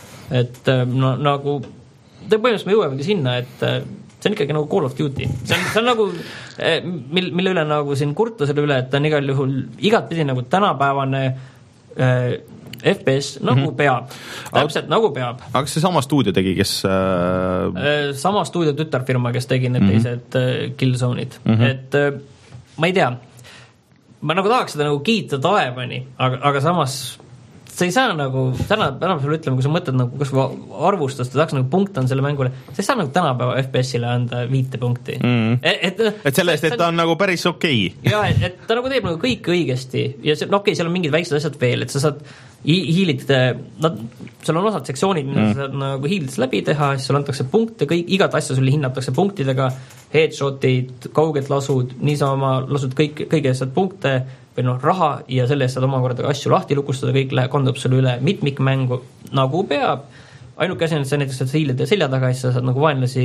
et äh, no, nagu põhimõtteliselt me jõuamegi sinna, et äh, see on ikkagi nagu Call of Duty, see on, see on nagu äh, mille, mille üle nagu siin kurta selle üle, et ta on igal juhul igat pidi nagu tänapäevane äh, F P S nagu mm-hmm. peab, täpselt aga, nagu peab. Aga see sama stuudio tegi, kes äh... Äh, sama stuudio tütarfirma, kes tegi need mm-hmm. teised äh, Killzone'id mm-hmm. et äh, ma ei tea, ma nagu tahaks seda nagu kiita taevani, aga, aga samas sa ei saa nagu, täna, täna sulle ütleme, kui sa mõtled nagu kas või arvustust, tahaks nagu punkt on selle mängule, sa ei saa nagu tänapäeva F P S-ile anda viite punkti mm.. Et, et, et selle eest, et ta on nagu päris okei okay.. jaa, et, et ta nagu teeb nagu kõik õigesti ja see, no okei okay,, seal on mingid väiksed asjad veel, et sa saad hiilid, nad, seal on osad sektsioonid, mida mm. sa saad nagu hiilides läbi teha, siis sulle antakse punkte, kõik, igat asja sulle hinnatakse punktidega, headshotid, kauged lasud, niisama lasud kõik, kõige saad punkte või noh, raha ja selle eest saad omakorda asju lahti lukustada, kõik läheb, kandub sulle üle mitmikmängu nagu peab. Ainuke asi on, et sa näiteks saad hiilida selja taga, siis sa saad nagu vaenlasi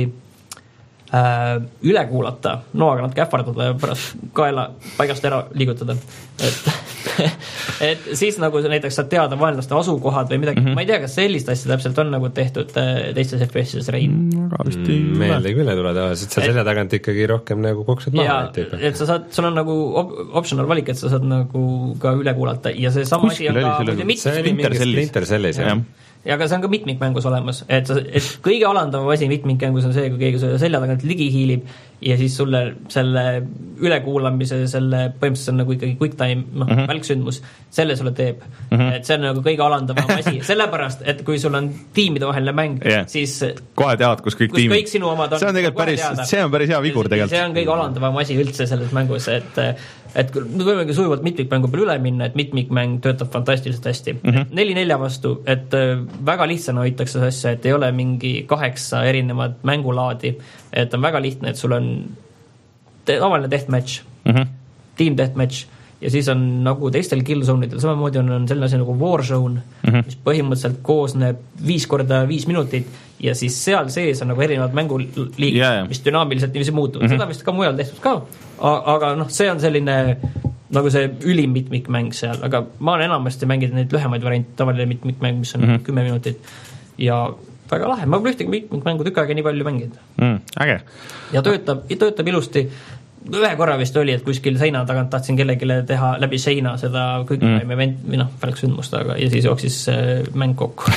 äh, üle kuulata, noaga natuke ähvardada ja pärast kaela paigast ära liigutada. Et, et siis nagu näiteks saad teada vaenlaste asukohad või midagi, mm-hmm. ma ei tea, kas sellist asja täpselt on nagu tehtud teistes F P S-is Rein. Mm, meelde küll ei tule tavaliselt, sa selja tagant ikkagi rohkem nagu koksud maha. Et sa saad, sul on nagu op- optional valik, et sa saad nagu ka üle kuulata ja see sama asi on ka see oli Splinter Cellis, jah. ja aga see on ka mitmikmängus olemas, et, sa, et kõige alandavam asi mitmikmängus on see, kui keegi selja tagant ligi hiilib ja siis sulle selle ülekuulamise, selle põhimõtteliselt on nagu ikkagi quick time, noh, mm-hmm. välksündmus, selle sulle teeb. Mm-hmm. Et see on nagu kõige alandavam asi, sellepärast, et kui sul on tiimide vaheline mäng, yeah. siis kohe tead, kus kõik kus tiimid. Kõik sinu omad on. See on tegelikult päris, see on päris hea vigur tegelikult. See on kõige alandavam asi üldse selles mängus, et et me võimegi sujuvalt mitmikmängu peale üle minna, et mitmikmäng töötab fantastiliselt hästi. Mm-hmm. Neli nelja vastu, et väga lihtsana hoitakse see asja, et ei ole mingi kaheksa erinevat mängulaadi, et on väga lihtne, et sul on tavaline deathmatch, mm-hmm. team deathmatch ja siis on nagu teistel killzone'idel, samamoodi on, on selline asi nagu Warzone, mm-hmm. mis põhimõtteliselt koosneb viis korda viis minutit ja siis seal sees on nagu erinevad mänguliigid, yeah. mis dünaamiliselt niiviisi muutuvad, mm-hmm. seda vist ka mujal tehtud ka, aga noh, see on selline nagu see ülim mitmikmäng seal, aga ma olen enamasti mänginud neid lühemaid variante, tavaline mitmikmäng, mis on mm-hmm. kümme minutit ja väga lahe, ma pole ühtegi mitmikmängu tükk aega nii palju mänginud mm,. Äge. Ja töötab, töötab ilusti. Ühe korra vist oli, et kuskil seina tagant tahtsin kellegile teha läbi seina seda kõik mm. event, või noh, välksündmust, aga ja siis jooksis äh, mäng kokku.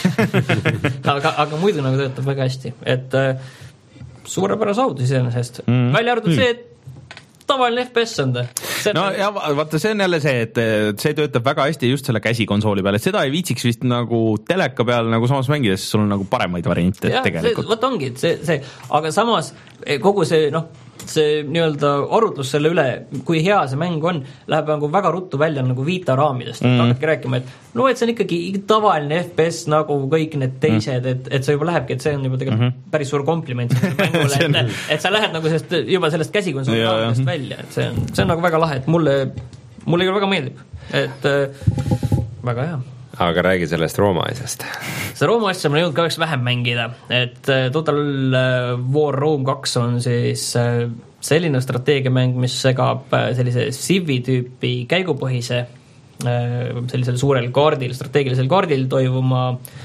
aga, aga muidu nagu töötab väga hästi, et äh, suurepärane saavutus iseenesest mm. välja arvatud mm. see, et tavaline F P S on ta. No ja vaata, see on jälle see, et see töötab väga hästi just selle käsikonsooli peal, et seda ei viitsiks vist nagu teleka peal nagu samas mängides, sul on nagu paremaid variante ja, tegelikult. Võt ongi, see, see, aga samas kogu see, noh, see nii-öelda arutlus selle üle, kui hea see mäng on, läheb nagu väga ruttu välja nagu Vita raamidest, mm. hakkadki rääkima, et no, et see on ikkagi tavaline F P S nagu kõik need teised, mm. et, et see juba lähebki, et see on juba tegelikult mm-hmm. päris suur kompliment mängule, et, et sa lähed nagu sellest, juba sellest käsikonsooli raamidest välja, et see on, see on nagu väga lahe, et mulle, mulle väga meeldib, et äh, väga hea. Aga räägi sellest Rooma asjast. See Rooma asja ma jõudnud ka üks vähem mängida, et Total War Rome kaks on siis selline strateegiamäng, mis segab sellise Civi tüüpi käigupõhise sellisel suurel kaardil, strateegilisel kaardil toimuma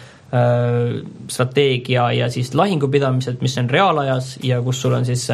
strateegia ja siis lahingupidamised, mis on reaalajas ja kus sul on siis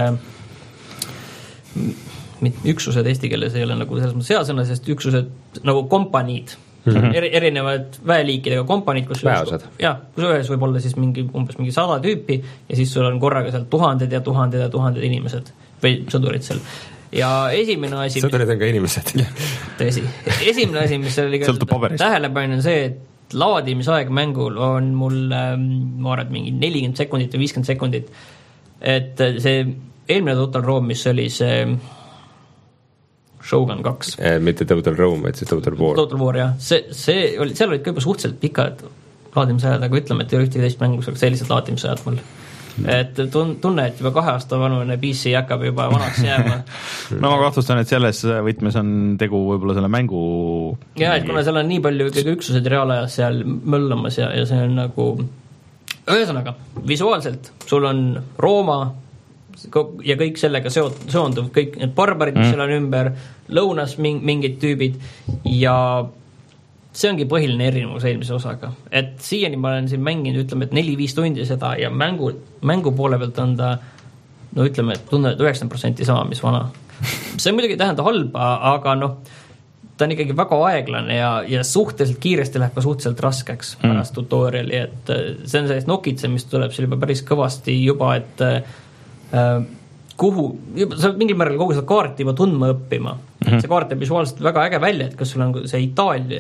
üksused eesti keeles ei ole nagu selles mõttes hea sõna, sest üksused nagu kompaniid, Mm-hmm. Er, erinevad väeliikidega kompaniid, kus väeosad. Jah, kus ühes võib olla siis mingi, umbes mingi sada tüüpi ja siis sul on korraga seal tuhanded ja tuhanded ja tuhanded inimesed või sõdurid seal. Ja esimene asi sõdurid on ka inimesed. Tõsi. Esimene asi, mis oli tähelepanin, on see, et laadimisaeg mängul on mul, ma arvan, mingi nelikümmend sekundit või viiskümmend sekundit. Et see eelmine Total Rome, mis oli see Shogun kaks. Eh, mitte Total Rome, vaid see Total War. Total War, jah. See, see oli, seal olid ka juba suhteliselt pikad laadimisajad, aga ütleme, et ei ole ühtegi teist mängus, aga sellised laadimisajad mul. Et tunne, et juba kahe aasta vanune P C hakkab juba vanaks jääma. No ma kahtlustan, et selles võtmes on tegu võib-olla selle mängu... Ja, et kuna seal on nii palju üksused reaalajas seal möllamas ja, ja see on nagu... Ühesõnaga, visuaalselt sul on Rooma ja kõik sellega seonduv, kõik need barbarid, mis mm. seal on ümber, lõunas mingid tüübid ja see ongi põhiline erinevus eelmise osaga. Et siiani ma olen siin mänginud, ütleme, et neli-viis tundi seda ja mängu, mängu poole pealt on ta, no ütleme, et tunne, et üheksakümmend protsenti sama, mis vana. See muidugi ei tähenda halba, aga noh, ta on ikkagi väga aeglane ja, ja suhteliselt kiiresti läheb ka suhteliselt raskeks mm. pärast tutoriali, et see on sellist nokitse, mis tuleb seal juba päris kõvasti juba, et Uh, kuhu, sa mingil määral kogu seda kaarti juba tundma õppima. Mm-hmm. See kaart on visuaalselt väga äge välja, et kas sul on see Itaalia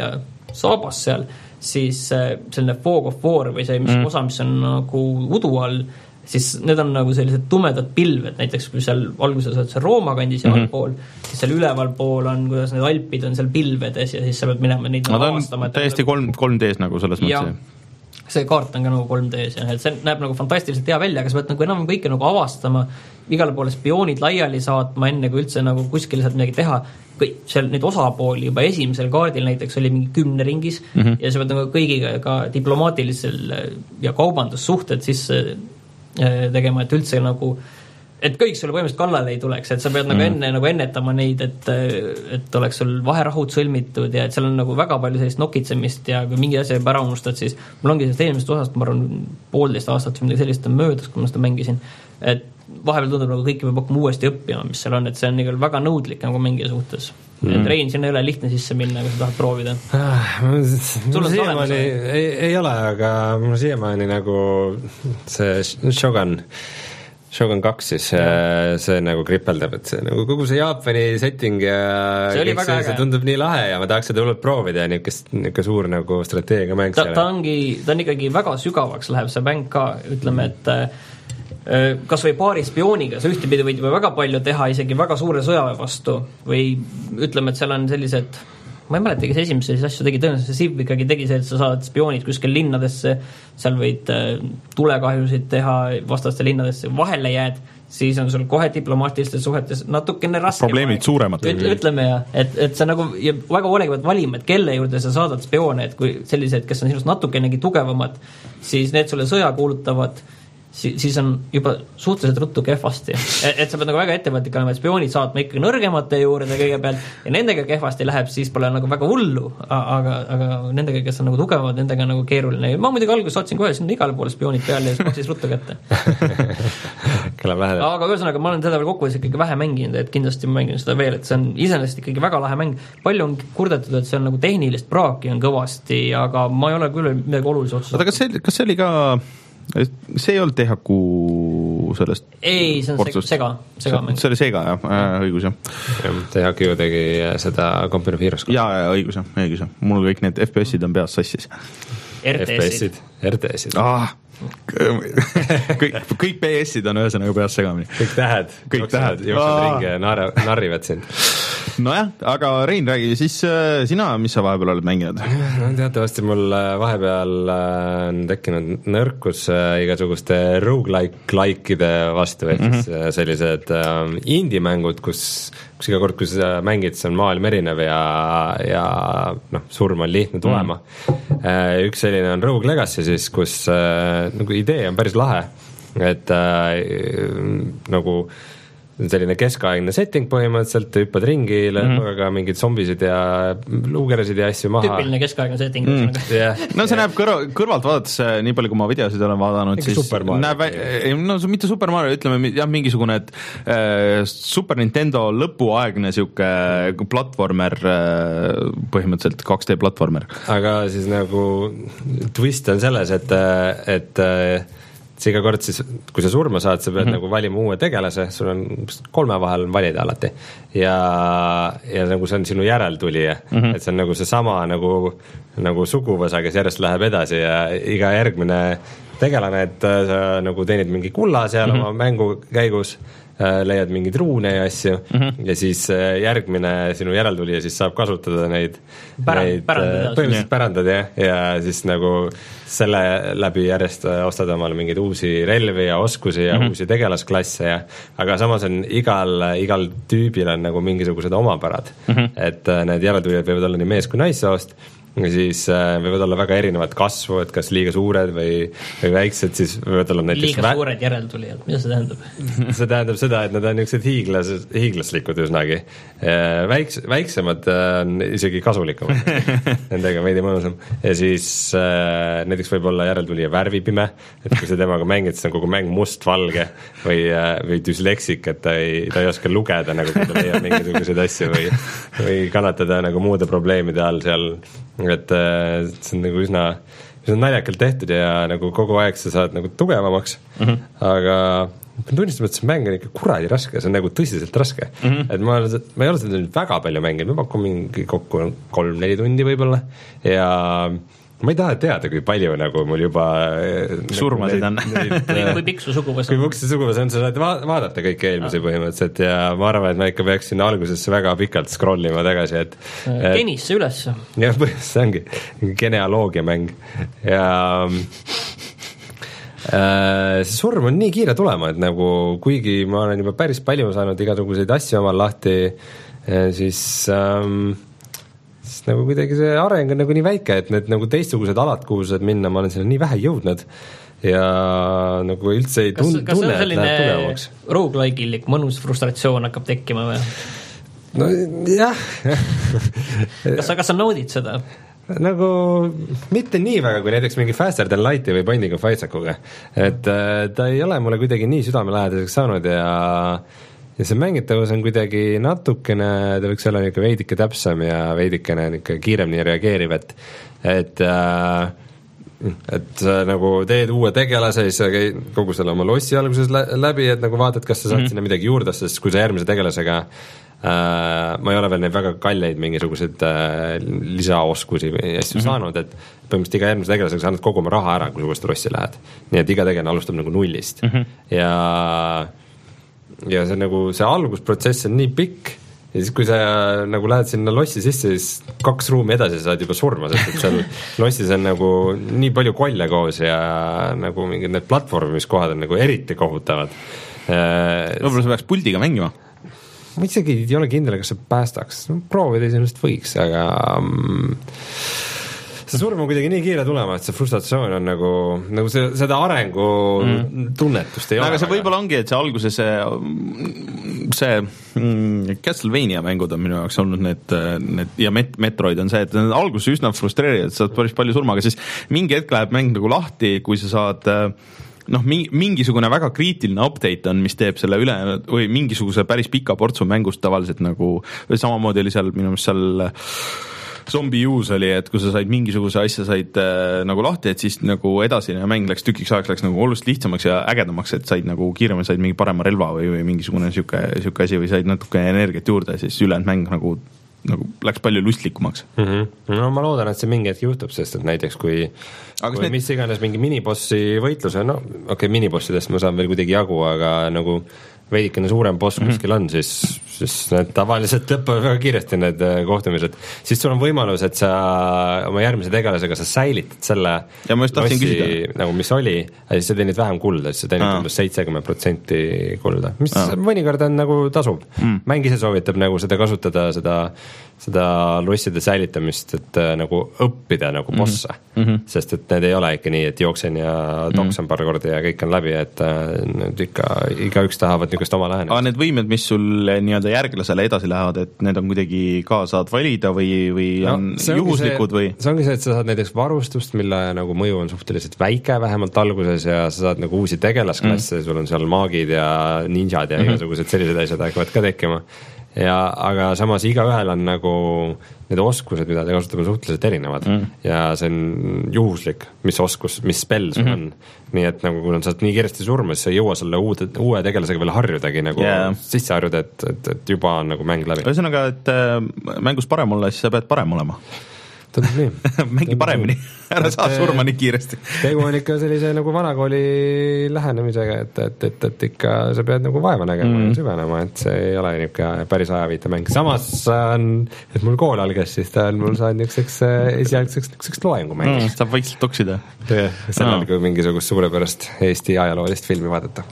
saabas seal, siis selline fog of war või see mis mm. osa, mis on nagu udu all, siis need on nagu sellised tumedad pilved, näiteks kui seal alguses oled seal Rooma kandis ja mm -hmm. allpool, siis seal üleval pool on, kuidas need Alpid on seal pilvedes ja siis sa pead minema neid nagu avastama. Täiesti kolm, kolm D-s nagu selles mõttes. See kaart on ka nagu kolm D-s ja et see näeb nagu fantastiliselt hea välja, aga sa pead nagu enam kõike nagu avastama, igale poole spioonid laiali saatma, enne kui üldse nagu kuskil saad midagi teha. Kõik, seal neid osapooli juba esimesel kaardil näiteks oli mingi kümne ringis mm -hmm. ja sa pead nagu kõigiga ka diplomaatilisel ja kaubandussuhted sisse tegema, et üldse nagu et kõik sulle põhimõtteliselt kallale ei tuleks, et sa pead mm. nagu enne nagu ennetama neid, et et oleks sul vaherahud sõlmitud ja et seal on nagu väga palju sellist nokitsemist ja kui mingi asja juba ära unustad, siis mul ongi sellest eelmisest osast, ma arvan, poolteist aastat või midagi sellist on möödas, kui ma seda mängisin, et vahepeal tundub nagu kõike peab hakkama uuesti õppima, mis seal on, et see on nagu väga nõudlik nagu mängija suhtes mm. et Rein, sinna ei ole lihtne sisse minna, kui sa tahad proovida ah, mul siiamaani ei, ei ole, aga mul siiamaani nagu see Shogun Shogun kaks siis see, see nagu kripeldab, et see nagu kogu see Jaapani setting ja see, see, see tundub nii lahe ja ma tahaks seda hullult proovida ja niisugust niisugune suur nagu strateegiamäng ta, ta ongi, ta on ikkagi väga sügavaks läheb see mäng ka, ütleme, et kas või paari spiooniga sa ühtepidi võid juba väga palju teha isegi väga suure sõjaväe vastu või ütleme, et seal on sellised ma ei mäleta, kes esimese sellise asju tegi, tõenäoliselt see Civ ikkagi tegi see, et sa saad spioonid kuskil linnadesse, seal võid tulekahjusid teha vastaste linnadesse, vahele jääd, siis on sul kohe diplomaatilistes suhetes natukene raske. Probleemid suuremad. Üt, ütleme ja, et, et sa nagu ja väga olega pead valima, et kelle juurde sa saadad spioone, et kui sellised, kes on sinust natukenegi tugevamad, siis need sulle sõja kuulutavad, siis on juba suhteliselt ruttu kehvasti. Et sa pead nagu väga ettevaatlik olema, et spioonid saatma ikkagi nõrgemate juurde kõigepealt ja nendega kehvasti läheb, siis pole nagu väga hullu, aga, aga nendega, kes on nagu tugevad, nendega nagu keeruline. Ma muidugi alguses saatsin kohe sinna igale poole spioonid peale ja siis maksis ruttu kätte. aga ühesõnaga, ma olen seda veel kokkuvõttes ikkagi vähe mänginud, et kindlasti ma mängin seda veel, et see on iseenesest ikkagi väga lahe mäng. Palju on kurdetud, et see on nagu tehnilist praaki on kõvasti, aga ma ei ole küll midagi olulise otsus. Aga kas see, kas see oli ka see ei olnud T H Q sellest ei, see on portsust. sega, sega see, see oli sega, jah, äh, õigus, jah. T H Q tegi seda Company of Heroes. jaa, jaa, õigus, jah, õigus, jah. Mul kõik need F P S-id on peas sassis. R T S-id. R T S-id. Ah, kõik, kõik P S-id on ühesõnaga peas segamini. Kõik tähed. Kõik tähed. Jooksed ringi ja narr, narrivad sind. Nojah, aga Rein, räägi siis äh, sina, mis sa vahepeal oled mänginud? No, teatavasti mul vahepeal on äh, tekkinud nõrkus äh, igasuguste roguelike-likeide vastu, et mm -hmm. sellised äh, indie-mängud, kus, kus iga kord, kui sa mängid, see on maailm erinev ja, ja noh, surm on lihtne tulema mm. -hmm. äh, üks selline on Rogue Legacy siis, kus äh, nagu idee on päris lahe, et äh, nagu selline keskaegne setting põhimõtteliselt, hüppad ringi, lööd mm -hmm. mingid zombisid ja luugeresid ja asju maha. Tüüpiline keskaegne setting mm. yeah. No see näeb kõrval, kõrvalt vaadates, nii palju kui ma videosid olen vaadanud, Ega siis näeb, no mitte Super Mario, ütleme jah, mingisugune et, äh, Super Nintendo lõpuaegne siuke platvormer, äh, põhimõtteliselt kaks D platvormer. Aga siis nagu twist on selles, et, et see iga kord siis, kui sa surma saad, sa pead mm -hmm. nagu valima uue tegelase, sul on kolme vahel on valida alati ja, ja nagu see on sinu järeltulija mm, -hmm. et see on nagu seesama nagu, nagu suguvõsa, kes järjest läheb edasi ja iga järgmine tegelane, et sa nagu teenid mingi kulla seal mm -hmm. oma mängu käigus, leiad mingeid ruune ja asju mm -hmm. ja siis järgmine sinu järeltulija siis saab kasutada neid, Pärand, neid pärandada, põhimõtteliselt pärandad jah, ja siis nagu selle läbi järjest ostad omale mingeid uusi relvi ja oskusi ja mm -hmm. uusi tegelasklasse ja aga samas on igal, igal tüübil on nagu mingisugused omapärad mm, -hmm. et need järeltulijad võivad olla nii mees kui naissoost ja siis äh, võivad olla väga erinevad kasvu, et kas liiga suured või, või väiksed, siis võivad olla näiteks liiga vä- suured järeltulijad, mida see tähendab? see tähendab seda, et nad on niisugused hiiglas, hiiglaslikud üsnagi. Väiks, väiksemad on isegi kasulikumad nendega veidi mõnusam. Ja siis äh, näiteks võib olla järeltulija värvipime, et kui sa temaga mängid, siis on kogu mäng mustvalge või, või düsleksik, et ta ei, ta ei oska lugeda, nagu kui ta leiab mingisuguseid asju või, või kannatada nagu muude probleemide all seal, et see on nagu üsna, üsna naljakalt tehtud ja nagu kogu aeg sa saad nagu tugevamaks mm, -hmm. aga pean tunnistama, et see mäng on ikka kuradi raske, see on nagu tõsiselt raske mm. -hmm. et ma, ma ei ole seda nüüd väga palju mänginud, ma pakun mingi kokku kolm-neli tundi võib-olla ja ma ei taha teada, kui palju nagu mul juba surmasid on. Kui pikk su suguvõs on. Kui pikk su suguvõs on, sa saad va- vaadata kõiki eelmisi põhimõtteliselt ja ma arvan, et ma ikka peaks sinna algusesse väga pikalt scrollima tagasi, et Genisse üles. jah, see ongi genealoogia mäng ja see surm on nii kiire tulema, et nagu kuigi ma olen juba päris palju saanud igasuguseid asju omal lahti, siis, ähm, siis nagu kuidagi see areng on nagu nii väike, et need nagu teistsugused alad, kuhu saad minna, ma olen sinna nii vähe jõudnud ja nagu üldse ei tun- kas, tunne, kas et läheb tugevamaks. roguelike'ilik mõnus frustratsioon hakkab tekkima või? No jah kas sa, kas sa naudid seda? Nagu mitte nii väga, kui näiteks mingi Faster Than Light'i või Binding of Isaacuga, et äh, ta ei ole mulle kuidagi nii südamelähedaseks saanud ja ja see mängitavus on kuidagi natukene, ta võiks olla niisugune veidike täpsem ja veidikene niisugune kiiremini reageeriv, et et äh, et sa nagu teed uue tegelase, siis sa käid kogu selle oma lossi alguses läbi, et nagu vaatad, kas sa saad mm -hmm. sinna midagi juurde, sest kui sa järgmise tegelasega Uh, ma ei ole veel neid väga kalleid mingisuguseid uh, lisaoskusi või asju mm -hmm. saanud, et põhimõtteliselt iga järgmise tegelasega sa annad kogu oma raha ära, kui sa uuesti rossi lähed. Nii et iga tegelane alustab nagu nullist mm. -hmm. Ja ja see nagu, see algusprotsess on nii pikk ja siis, kui sa nagu lähed sinna lossi sisse, siis kaks ruumi edasi sa saad juba surma, sest et seal lossis on nagu nii palju kolle koos ja nagu mingid need platvormimiskohad on nagu eriti kohutavad. Võib-olla sa peaks puldiga mängima? Ma isegi ei ole kindel, kas see päästaks, no, proovida iseenesest võiks, aga um, see surm on kuidagi nii kiire tulema, et see frustratsioon on nagu, nagu see, seda arengu mm. tunnetust ei no, ole. Aga see võib-olla ongi, et see alguses see, see mm, Castlevania mängud on minu jaoks olnud need, need ja Met-, Metroid on see, et need alguses üsna frustreerivad, saad päris palju surma, aga siis mingi hetk läheb mäng nagu lahti, kui sa saad noh, mingisugune väga kriitiline update on, mis teeb selle üle või mingisuguse päris pika portsu mängust tavaliselt nagu, või samamoodi oli seal minu meelest seal Zombie U's oli, et kui sa said mingisuguse asja said äh, nagu lahti, et siis nagu edasine mäng läks tükiks ajaks, läks nagu oluliselt lihtsamaks ja ägedamaks, et said nagu kiiremini said mingi parema relva või, või mingisugune siuke, siuke asi või said natuke energiat juurde, siis ülejäänud mäng nagu nagu läks palju lustlikumaks mm. -hmm. No ma loodan, et see mingi hetk juhtub, sest et näiteks kui, kui need... mis iganes mingi minibossi võitluse, no okei okay,, minibossidest ma saan veel kuidagi jagu, aga nagu veidikene suurem boss mm -hmm. kuskil on, siis, siis need tavaliselt lõpevad väga kiiresti need kohtumised, siis sul on võimalus, et sa oma järgmise tegelasega sa säilitad selle lossi, nagu mis oli, ja siis sa teenid vähem kulda, siis sa teenid umbes seitsekümmend protsenti kulda, mis Aa. mõnikord on nagu tasub mm.. mäng ise soovitab nagu seda kasutada, seda seda losside säilitamist, et äh, nagu õppida nagu bosse mm, -hmm. sest et need ei ole ikka nii, et jooksen ja toksen mm -hmm. paar korda ja kõik on läbi, et äh, need ikka, igaüks tahavad niisugust oma lähenemist. Aga need võimed, mis sul nii-öelda järglasele edasi lähevad, et need on kuidagi ka saad valida või, või no, on juhuslikud või? See ongi see, et sa saad näiteks varustust, mille nagu mõju on suhteliselt väike, vähemalt alguses, ja sa saad nagu uusi tegelasklasse mm -hmm. sul on seal maagid ja ninjad ja mm -hmm. igasugused sellised asjad hakkavad ka tekkima. Ja aga samas igaühel on nagu need oskused, mida te kasutame, suhteliselt erinevad mm. ja see on juhuslik, mis oskus, mis spell sul mm -hmm. on. Nii et nagu kui on saad nii kiiresti surma, siis sa ei jõua selle uude, uue tegelasega veel harjudagi nagu yeah. sisse harjuda, et, et, et juba on nagu mäng läbi. Ühesõnaga, et äh, mängus parem olla, siis sa pead parem olema. Tundub nii. Mängi paremini, ära saa surma nii kiiresti. Tegu on ikka sellise nagu vanakooli lähenemisega, et, et, et, et ikka sa pead nagu vaeva nägema mm. ja süvenema, et see ei ole niisugune päris ajaviite mäng. Samas on, et mul kool algas, siis ta on mul saanud niisuguseks esialgseks niisuguseks loengumängist. Mm, saab vaikselt toksida. Jah, sellel no. kui mingisugust suurepärast Eesti ajaloolist filmi vaadata.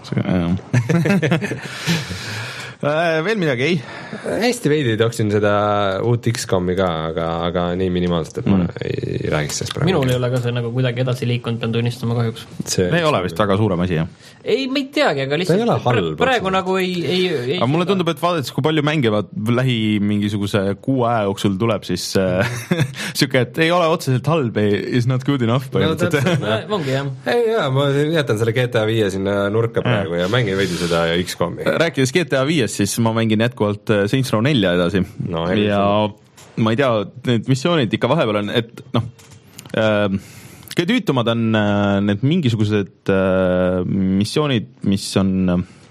Veel midagi, ei? Hästi veidi tooksin seda uut X-komi ka, aga, aga nii minimaalselt, et ma mm. ei, ei räägiks sellest praegu. Minul ei ole ka see nagu kuidagi edasi liikunud, pean tunnistama kahjuks. See ei ole vist väga suurem asi, jah? Ei, ma ei teagi, aga lihtsalt halb, praegu nagu ei, ei, ei aga mulle tundub, et vaadates, kui palju mängivad lähi mingisuguse kuu aja jooksul tuleb, siis äh, siuke, et ei ole otseselt halb, is not good enough. No, no, ongi, jah. Ei, jaa, ma jätan selle G T A viie sinna nurka praegu ja mängin veidi seda X-komi. Rääkides G T A viiest, siis ma mängin jätkuvalt Saints Row nelja edasi no, ja ma ei tea, need missioonid ikka vahepeal on, et noh äh, kõige tüütumad on äh, need mingisugused äh, missioonid, mis on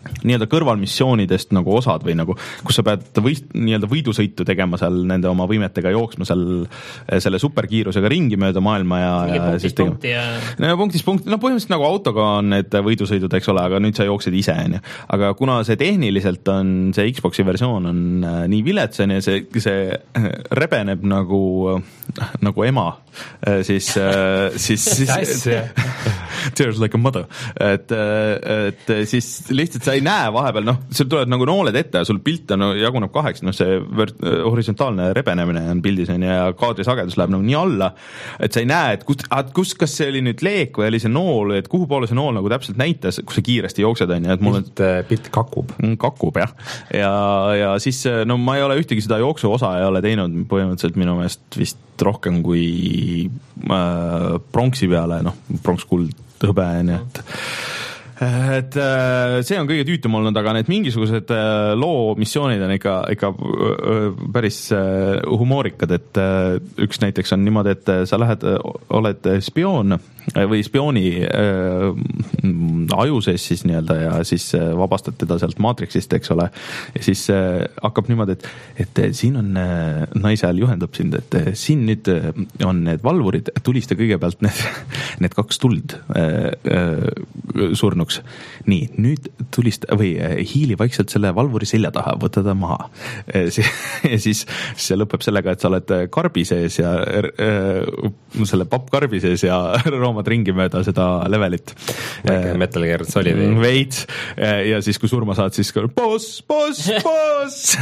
nii-öelda kõrvalmissioonidest nagu osad või nagu, kus sa pead võist, nii-öelda võidusõitu tegema seal nende oma võimetega jooksma seal selle superkiirusega ringi mööda maailma ja, ja punktist punkti ja no punktist punkti, no põhimõtteliselt nagu autoga on need võidusõidud, eks ole, aga nüüd sa jooksed ise, on ju. Aga kuna see tehniliselt on, see Xboxi versioon on nii vilets, on ju, see, see rebeneb nagu, nagu ema, siis, siis, siis tears like a mother, et, et siis lihtsalt sa ei näe vahepeal, noh, sul tulevad nagu nooled ette ja sul pilt on, jaguneb kaheks, noh, see vert, horisontaalne rebenemine on pildis on ja kaadri sagedus läheb nagu nii alla, et sa ei näe, et kus, kus, kas see oli nüüd leek või oli see nool, et kuhu poole see nool nagu täpselt näitas, kus sa kiiresti jooksed, on ju, et mul pilt, pilt kakub. Kakub, jah. Ja, ja siis, no ma ei ole ühtegi seda jooksu osa ei ole teinud, põhimõtteliselt minu meelest vist rohkem kui äh, pronksi peale, noh, pronkskuld hõbe, on ju, et et see on kõige tüütum olnud, aga need mingisugused loo missioonid on ikka, ikka päris humoorikad, et üks näiteks on niimoodi, et sa lähed, oled spioon või spiooni äh, aju sees siis nii-öelda ja siis vabastad teda sealt maatriksist, eks ole, ja siis äh, hakkab niimoodi, et, et siin on äh, naise all juhendab sind, et äh, siin nüüd on need valvurid, tulista kõigepealt need, need kaks tuld äh, äh, surnuks. Nii, nüüd tulist või hiili vaikselt selle valvuri selja taha, võta ta maha. Ja siis see lõpeb sellega, et sa oled karbi sees ja äh, selle pappkarbi sees ja roomad ringi mööda seda levelit. Väike Metal Gear Solid. Veits. Ja siis, kui surma saad, siis boss, boss, boss.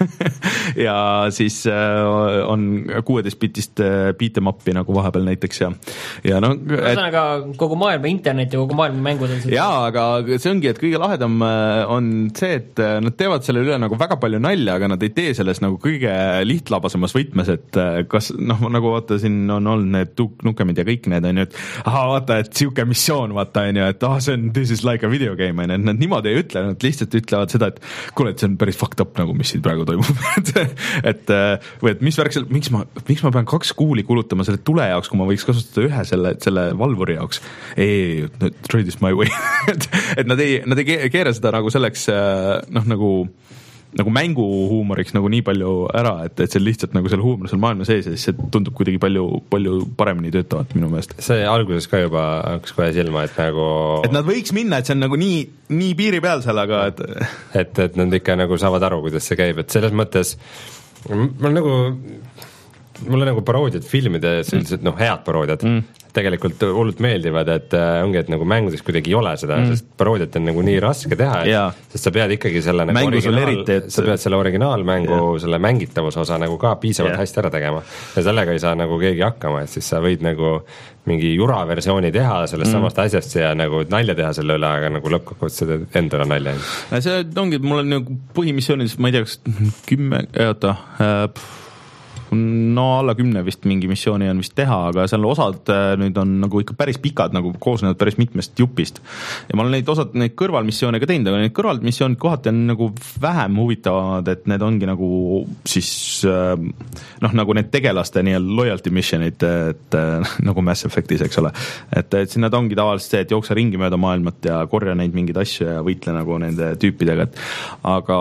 Ja siis on kuueteist-bitist beat-em-up'i nagu vahepeal näiteks ja, ja no, et... aga kogu maailma internet ja kogu maailma mängud on jaa, aga see ongi, et kõige lahedam on see, et nad teevad selle üle nagu väga palju nalja, aga nad ei tee selles nagu kõige lihtlabasemas võtmes, et kas, noh, nagu vaata, siin on olnud need nukemid ja kõik need on ju, et aha, vaata, et siuke missioon, vaata, on ju, et ah, see on, this is like a video game, on ju, et nad niimoodi ei ütle, nad lihtsalt ütlevad seda, et kuule, et see on päris fucked up nagu, mis siin praegu toimub. et, või et mis värk seal, miks ma, miks ma pean kaks kuuli kulutama selle tule jaoks, kui ma võiks kasutada ühe selle, selle valvuri jaoks. Ei, try this my way. et, et nad ei, nad ei keera seda nagu selleks, noh, nagu nagu mänguhuumoriks nagu nii palju ära, et, et see lihtsalt nagu selle huumor seal maailma sees ja siis see tundub kuidagi palju, palju paremini töötavat minu meelest. See alguses ka juba hakkas kohe silma, et nagu et nad võiks minna, et see on nagu nii, nii piiri peal seal, aga et et, et nad ikka nagu saavad aru, kuidas see käib, et selles mõttes mul nagu mulle nagu paroodiad filmide sellised, mm. noh, head paroodiad mm. tegelikult hullult meeldivad, et äh, ongi, et nagu mängudes kuidagi ei ole seda mm., sest paroodiat on nagu nii raske teha, et, sest sa pead ikkagi selle nagu originaal, et... sa pead selle originaalmängu, yeah. selle mängitavuse osa nagu ka piisavalt yeah. hästi ära tegema ja sellega ei saa nagu keegi hakkama, et siis sa võid nagu mingi jura versiooni teha sellest mm. samast asjast ja nagu nalja teha selle üle, aga nagu lõppkokkuvõttes seda endale nalja. See ongi, mul on nagu põhimissioonides, ma ei tea, kas kümme, oota, äh, no alla kümne vist mingi missiooni on vist teha, aga seal osad nüüd on nagu ikka päris pikad, nagu koosnevad päris mitmest jupist. Ja ma olen neid osad, neid kõrvalmissioone ka teinud, aga neid kõrvalmissioonid kohati on nagu vähem huvitavad, et need ongi nagu siis noh, nagu need tegelaste nii-öelda loyalty missionid, et nagu Mass Effectis, eks ole. Et, et siin nad ongi tavaliselt see, et jooksa ringi mööda maailmat ja korja neid mingeid asju ja võitle nagu nende tüüpidega, et aga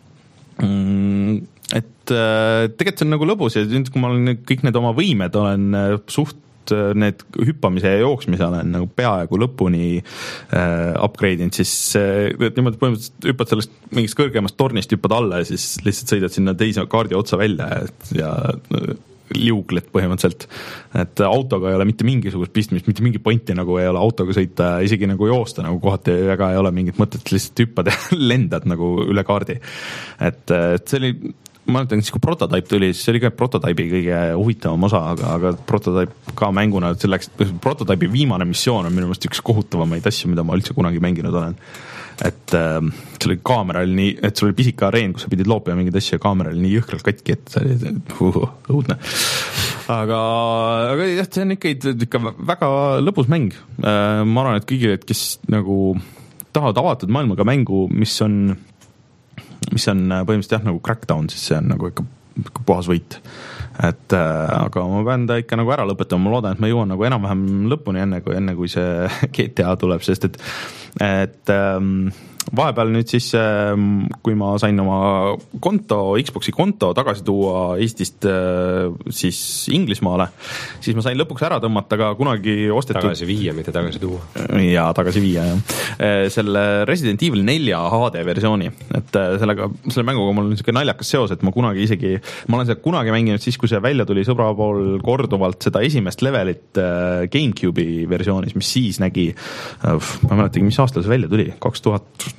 mm, et tegelikult see on nagu lõbus ja nüüd, kui ma olen kõik need oma võimed olen suht need hüppamise ja jooksmise olen nagu peaaegu lõpuni äh, upgrade'inud, siis äh, niimoodi põhimõtteliselt hüppad sellest mingist kõrgemast tornist, hüppad alla ja siis lihtsalt sõidad sinna teise kaardi otsa välja ja liugled põhimõtteliselt, et autoga ei ole mitte mingisugust pistmist, mitte mingi pointi nagu ei ole autoga sõita, isegi nagu joosta nagu kohati väga ei ole mingit mõtet, lihtsalt hüppad ja lendad nagu üle kaardi, et, et see oli ma mõtlen, siis kui prototype tuli, siis see oli ka prototype'i kõige huvitavam osa, aga, aga prototype ka mänguna, selleks, prototype'i viimane missioon on minu meelest üks kohutavamaid asju, mida ma üldse kunagi mänginud olen. Et äh, see oli kaamera oli nii, et sul oli pisika areen, kus sa pidid loopima mingeid asju ja kaamera oli nii jõhkralt katki, et see oli uh, õudne. Aga, aga jah, see on ikka, ikka väga lõbus mäng. Äh, ma arvan, et kõigile, kes nagu tahavad avatud maailmaga mängu, mis on mis on põhimõtteliselt jah, nagu Crackdown, siis see on nagu ikka, ikka puhas võit. Et äh, aga ma pean ta ikka nagu ära lõpetama, ma loodan, et ma jõuan nagu enam-vähem lõpuni enne kui, enne kui see G T A tuleb, sest et, et ähm, vahepeal nüüd siis, kui ma sain oma konto, Xboxi konto tagasi tuua Eestist siis Inglismaale, siis ma sain lõpuks ära tõmmata ka kunagi ostetud tagasi viia, mitte tagasi tuua. Jaa, tagasi viia, jah. Selle Resident Evil nelja H D versiooni, et sellega, selle mänguga mul on niisugune naljakas seos, et ma kunagi isegi, ma olen seda kunagi mänginud siis, kui see välja tuli sõbra pool korduvalt seda esimest levelit GameCube'i versioonis, mis siis nägi, ma ei mäletagi, mis aastal see välja tuli, kaks tuhat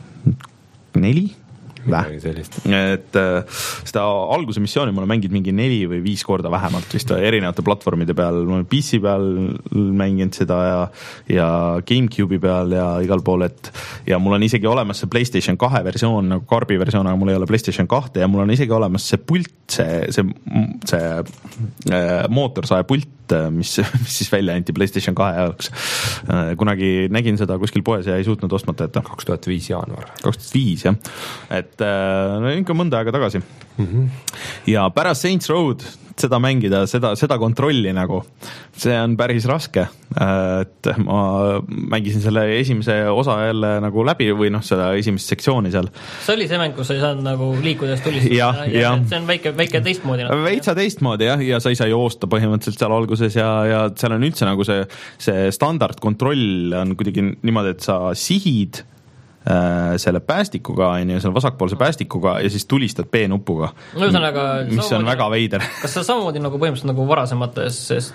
neli? Väh. Et seda alguse missiooni ma olen mänginud mingi neli või viis korda vähemalt vist erinevate platvormide peal, ma olen P C peal mänginud seda ja, ja GameCube'i peal ja igal pool, et ja mul on isegi olemas see PlayStation kahe versioon, nagu karbi versioon, aga mul ei ole PlayStation kahte ja mul on isegi olemas see pult, see, see, see äh, mootorsaaja pult, mis, mis siis välja anti PlayStation kahe jaoks. Kunagi nägin seda kuskil poes ja ei suutnud ostmata jätta. kaks tuhat viis jaanuar. kaks tuhat viis, jah. Et no ikka mõnda aega tagasi. Mm-hmm. Ja pärast Saints Road seda mängida, seda, seda kontrolli nagu, see on päris raske. Et ma mängisin selle esimese osa jälle nagu läbi või noh, seda esimest sektsiooni seal. See oli see mäng, kus sa ei saanud nagu liikudes tulistada. Ja, ja, ja. See on väike, väike teistmoodi. Veitsa teistmoodi, jah, ja sa ei saa joosta põhimõtteliselt seal alguses ja, ja seal on üldse nagu see, see standardkontroll on kuidagi niimoodi, et sa sihid selle päästikuga, selle vasakpoolse päästikuga ja siis tulistad B-nupuga, no, üsanaga, mis on väga veider. Kas see samamoodi nagu põhimõtteliselt nagu varasemates, sest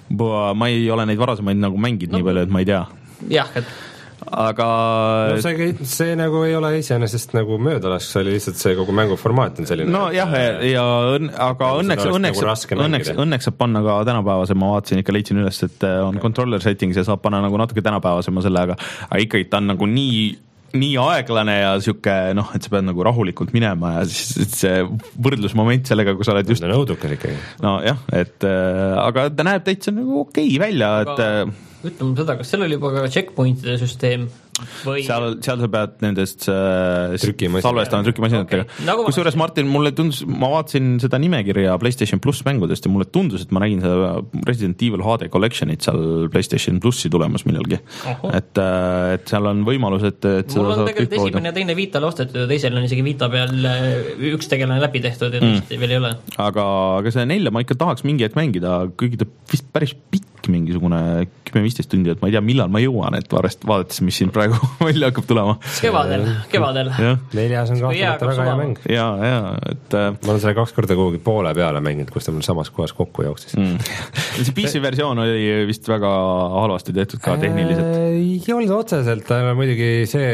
ma ei ole neid varasemaid nagu mängid no, nii palju, et ma ei tea. Jah, et aga no see, see nagu ei ole iseenesest nagu möödalask, see oli lihtsalt see kogu mänguformaat on selline. No jah, ja õn, aga õnneks, õnneks, nagu õnneks, õnneks saab panna ka tänapäevase, ma vaatasin ikka leidsin üles, et on okay. Controller settings ja saab panna nagu natuke tänapäevasema selle, aga, aga ikkagi ta on nagu nii nii aeglane ja siuke, noh, et sa pead nagu rahulikult minema ja siis see võrdlusmoment sellega, kui sa oled just nõudukad ikkagi. No jah, et äh, aga ta näeb täitsa nagu okei okay välja, aga et ütleme seda, kas seal oli juba ka checkpointide süsteem või seal, seal sa pead nendest äh, salvestama trükimasinatega okay. Nagu kusjuures Martin, mulle tundus, ma vaatasin seda nimekirja PlayStation Plus mängudest ja mulle tundus, et ma nägin seda Resident Evil H D Collectionit seal PlayStation Plussi tulemas millalgi. Et, et seal on võimalus, et, et mul on tegelikult esimene ja teine Vitale ostetud ja teisel on isegi Vita peal üks tegelane läbi tehtud ja teist mm. veel ei ole. Aga, aga see nelja ma ikka tahaks mingi hetk mängida, kuigi ta vist päris pikk mingisugune kümme viisteist tundi, et ma ei tea, millal ma jõuan, et vaadates, mis siin praegu välja hakkab tulema. Kevadel, kevadel. Neljas on kahtlemata väga hea mäng. Ja, ja, et ma olen selle kaks korda kuhugi poole peale mänginud, kus ta mul samas kohas kokku jooksis. Mm. See P C versioon oli vist väga halvasti tehtud ka tehniliselt. Ei olnud otseselt, ta on muidugi see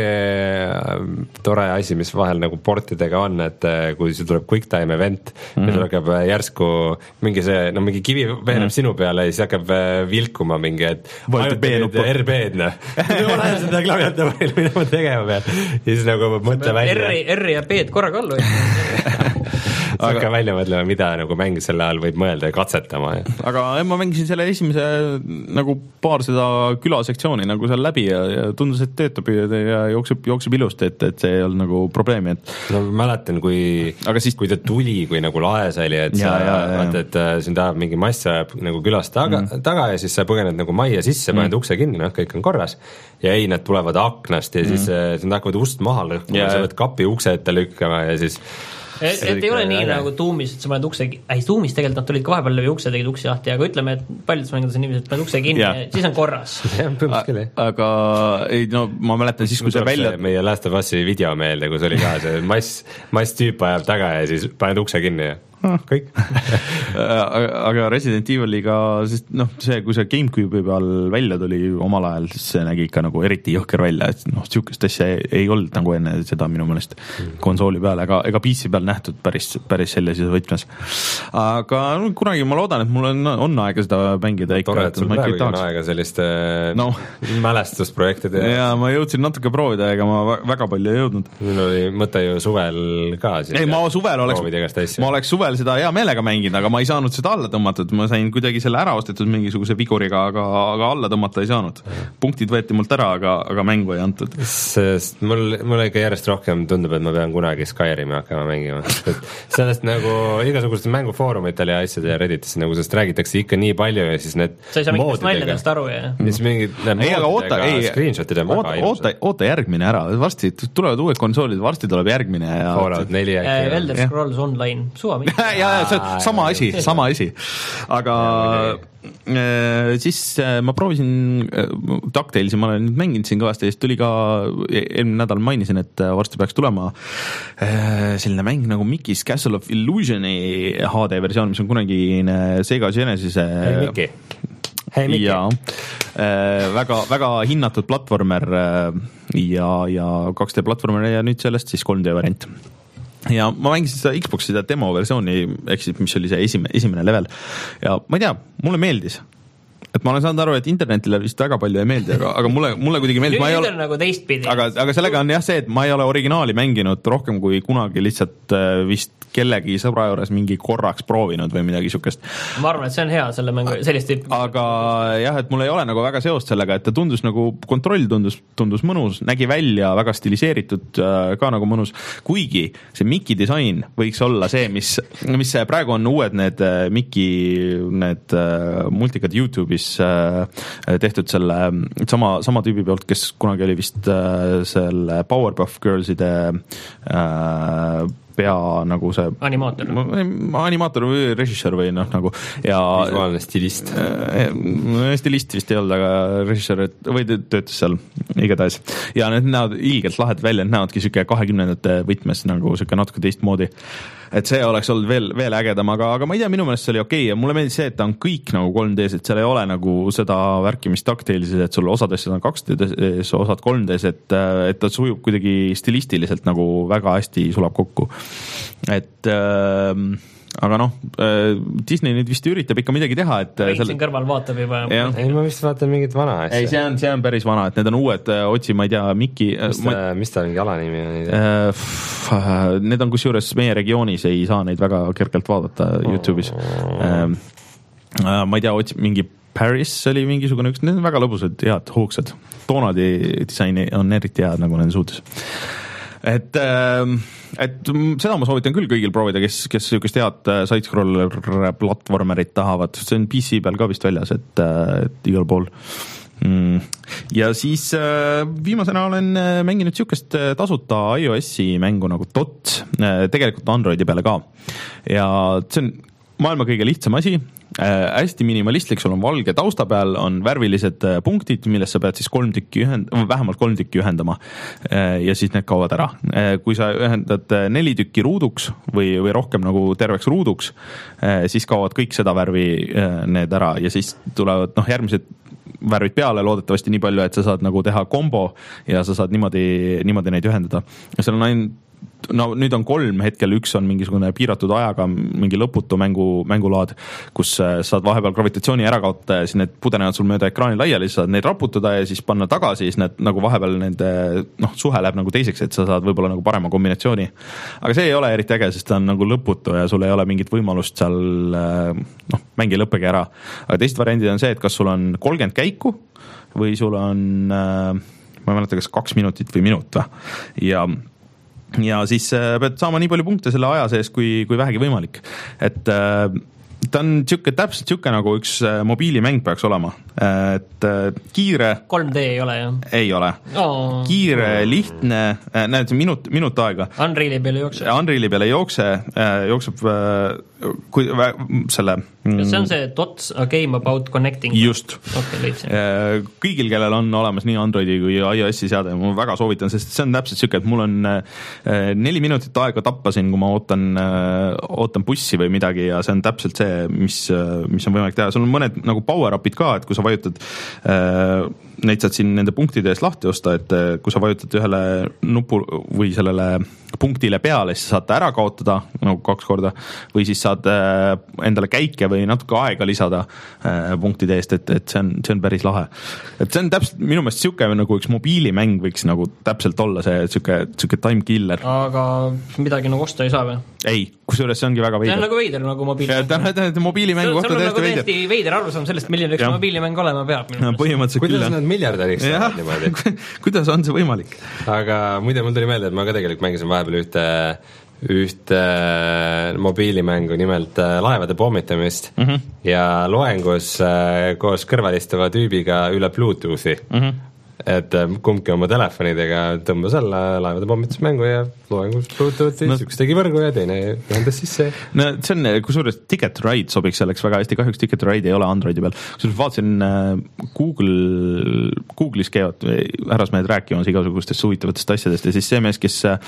tore asi, mis vahel nagu portidega on, et kui see tuleb quick time event mm. ja see hakkab järsku mingi see, no mingi kivi veereb mm. sinu peale ja siis hakkab vilkuma mingi, et R B-d, noh. ei ole seda klaviata meil, mida ma tegema pean. Ja siis nagu mõtle välja. R ja B-d korraga allu. Sa hakka välja mõtlema, mida nagu mäng selle all võib mõelda ja katsetama. Ja. Aga ma mängisin selle esimese nagu paar seda külasektsiooni nagu seal läbi ja, ja tundus, et töötab ja jookseb, jookseb ilusti, et, et see ei olnud nagu probleemi. Et... No mäletan, kui, siis... kui ta tuli, kui nagu laes oli, et ja, sa ja, ja, vaata, et äh, siin tahab mingi mass nagu külast taga, mm. taga ja siis sa põgened nagu majja sisse, mm. paned ukse kinni, noh, kõik on korras. Ja ei, nad tulevad aknast ja mm. siis äh, nad hakkavad ust maha lõhkuma ja, sa võid kapi ukse ette lükkama ja siis et, et ei ole nii äge. Nagu tuumis, et sa paned ukse, ei tuumis tegelikult nad tulid ka vahepeal läbi ukse, tegid uksi lahti, aga ütleme, et paljudes mängudes on niiviisi, et paned ukse kinni ja siis on korras. Aga ei, no ma mäletan siis, kui see välja meie Last of Us'i video meelde, kus oli ka see mass, mass tüüp ajab taga ja siis paned ukse kinni ja kõik. Aga Resident Eviliga, sest noh, see, kui see GameCube'i peal välja tuli omal ajal, siis see nägi ikka nagu eriti jõhker välja, et noh, sihukest asja ei, ei olnud nagu enne seda minu meelest mm. konsooli peal, ega, ega P C peal nähtud päris, päris sellises võtmes. Aga no, kunagi ma loodan, et mul on, on aega seda mängida ikka. Tore, et sul praegu on aega selliste no. mälestusprojektide. Ja ma jõudsin natuke proovida, ega ma väga palju ei jõudnud. Mul oli mõte ju suvel ka. Ei, ma suvel oleks, ma oleks suvel peal seda hea meelega mänginud, aga ma ei saanud seda alla tõmmatud, ma sain kuidagi selle ära ostetud mingisuguse viguriga, aga, aga alla tõmmata ei saanud. Punktid võeti mult ära, aga, aga mängu ei antud. Sest mul, mul ikka järjest rohkem tundub, et ma pean kunagi Skyrimi hakkama mängima. Sellest nagu igasugustes mängufoorumitel ja asjad ja Redditis, nagu sellest räägitakse ikka nii palju ja siis need sa ei saa mingitest naljadest aru ja mis mingid ei, aga oota, ei, screenshotid on väga ilusad. Oota, oota järgmine ära, varsti tulevad uued konsoolid, varsti tuleb järgmine ja Fallout neli äkki. Elder Scrolls Online, suva mingi. ja, ja, see on sama asi, sama asi. Aga ja, siis ma proovisin DuckTalesi, ma olen nüüd mänginud siin kõvasti ja siis tuli ka, eelmine nädal mainisin, et varsti peaks tulema selline mäng nagu Mickey's Castle of Illusioni H D versioon, mis on kunagine Sega Genesis Hey Mickey Hey Mickey ja, äh, väga, väga hinnatud platvormer ja, ja kaks D platvormer ja nüüd sellest siis kolm D variant. Ja ma mängisin seda Xbox'i seda demo versiooni, ehk mis oli see esimene, esimene level ja ma ei tea, mulle meeldis. Et ma olen saanud aru, et internetile vist väga palju ei meeldi, aga, aga mulle, mulle kuidagi meeldis. Nüüd ole... on nagu teistpidi. Aga, aga sellega on jah see, et ma ei ole originaali mänginud rohkem kui kunagi lihtsalt vist kellegi sõbra juures mingi korraks proovinud või midagi sukest. Ma arvan, et see on hea selle mängu, sellist tüüpi. Aga jah, et mul ei ole nagu väga seost sellega, et ta tundus nagu, kontroll tundus, tundus mõnus, nägi välja väga stiliseeritud ka nagu mõnus, kuigi see Mickey disain võiks olla see, mis, mis praegu on uued need Mickey, need multikad YouTube'is tehtud selle sama, sama tüübi pealt, kes kunagi oli vist selle Powerpuff Girlside äh, pea nagu see animaator, animaator või režissöör või noh nagu ja visuaalne stilist äh, stilist vist ei olnud, aga režissöör või töötas seal igatahes ja need näod ilgelt lahed välja, need näodki siuke kahekümnendate võtmes nagu siuke natuke teistmoodi, et see oleks olnud veel, veel ägedam, aga, aga ma ei tea, minu meelest see oli okei ja mulle meeldis see, et ta on kõik nagu kolm D-s, et seal ei ole nagu seda värki, mis DuckTalesis, et sul osades on kaks D-s, osad kolm D-s, et, et ta sujub kuidagi stilistiliselt nagu väga hästi sulab kokku, et äh, aga noh, Disney nüüd vist üritab ikka midagi teha, et Reitsin selle... kõrval vaatab juba ja. Ei, ma vist vaatan mingit vana asja. Ei, see on, see on päris vana, et need on uued, otsi, ma ei tea, Mickey mis ta, ma... mis ta mingi alanimi on? Äh, need on kusjuures meie regioonis ei saa neid väga kergelt vaadata oh. YouTube'is äh, ma ei tea, otsi mingi Paris oli mingisugune üks, need on väga lõbusad, head, hoogsad Donaldi disaini on eriti head nagu nende suhtes. Et, et seda ma soovitan küll kõigil proovida, kes, kes sükest head side-scroller platvormerit tahavad, see on P C peal ka vist väljas, et, et igal pool. Ja siis viimasena olen mänginud sükest tasuta iOS-i mängu nagu D O T, tegelikult Androidi peale ka. Ja see on maailma kõige lihtsam asi, äh, hästi minimalistlik, sul on valge tausta peal, on värvilised äh, punktid, millest sa pead siis kolm tükki ühend-, vähemalt kolm tükki ühendama äh, ja siis need kaovad ära. Äh, kui sa ühendad äh, neli tükki ruuduks või, või rohkem nagu terveks ruuduks, äh, siis kaovad kõik seda värvi äh, need ära ja siis tulevad noh, järgmised värvid peale, loodetavasti nii palju, et sa saad nagu teha kombo ja sa saad niimoodi, niimoodi neid ühendada. Ja seal on ainult no nüüd on kolm hetkel, üks on mingisugune piiratud ajaga mingi lõputu mängu, mängulaad, kus saad vahepeal gravitatsiooni ära kaotada ja siis need pudenevad sul mööda ekraani laiali, saad neid raputada ja siis panna tagasi, siis need nagu vahepeal nende noh, suhe läheb nagu teiseks, et sa saad võib-olla nagu parema kombinatsiooni. Aga see ei ole eriti äge, sest ta on nagu lõputu ja sul ei ole mingit võimalust seal noh, mängi lõppegi ära. Aga teist variandid on see, et kas sul on kolmkümmend käiku või sul on ma ei mäleta, kas kaks minutit või minut või ja ja siis pead saama nii palju punkte selle aja sees, kui, kui vähegi võimalik. Et ta on tšukke, täpselt tšukke nagu üks mobiilimäng peaks olema. Et kiire... kolm D ei ole, jah? Ei ole. Oh. Kiire, lihtne, näed, minut, minut aega. Unreali peale jookse. Unreali peale jookse, jookseb kui, selle... Ja see on see Dots a game about connecting. Just. Okay, leidsin. Kõigil, kellel on olemas nii Androidi kui iOS-i seade, ma väga soovitan, sest see on täpselt siuke, et mul on neli minutit aega tappasin, kui ma ootan, ootan bussi või midagi ja see on täpselt see, mis, mis on võimalik teha. Sul on mõned nagu power-upid ka, et kui sa vajutad, neid saad siin nende punktide eest lahti osta, et kui sa vajutad ühele nupu või sellele punktile peale, siis saad ära kaotada nagu kaks korda või siis saad äh, endale käike või natuke aega lisada äh, punktide eest, et, et see on, see on päris lahe. Et see on täpselt minu meelest siuke nagu üks mobiilimäng võiks nagu täpselt olla see siuke, siuke time killer. Aga midagi nagu osta ei saa või? Ei, kusjuures see ongi väga veider. See on nagu veider nagu mobiilimäng. Ta on mobiilimäng kohta täiesti nagu veider. Täiesti veider arvusam sellest, milline üks mobiilimäng olema peab. No, põhimõtteliselt kuidas küll. Nad miljardäriks saavad niimoodi? Kuidas on see võimalik? Aga muide, mul tuli meelde, et ma ka tegelikult mängisin vahepeal ühte ühte mobiilimängu nimelt laevade pommitamist mm -hmm. ja loengus koos kõrvalistuva tüübiga üle Bluetoothi mm. -hmm. et kumbki oma telefonidega tõmbas alla laevade pommitusmängu ja loengus Bluetoothi no. üks tegi võrgu ja teine ühendas sisse. No see on, kusjuures Ticket Ride sobiks selleks väga hästi, kahjuks Ticket Ride ei ole Androidi peal. Kusjuures vaatasin Google, Google'is käivad härrasmehed rääkimas igasugustest huvitavatest asjadest ja siis see mees, kes äh,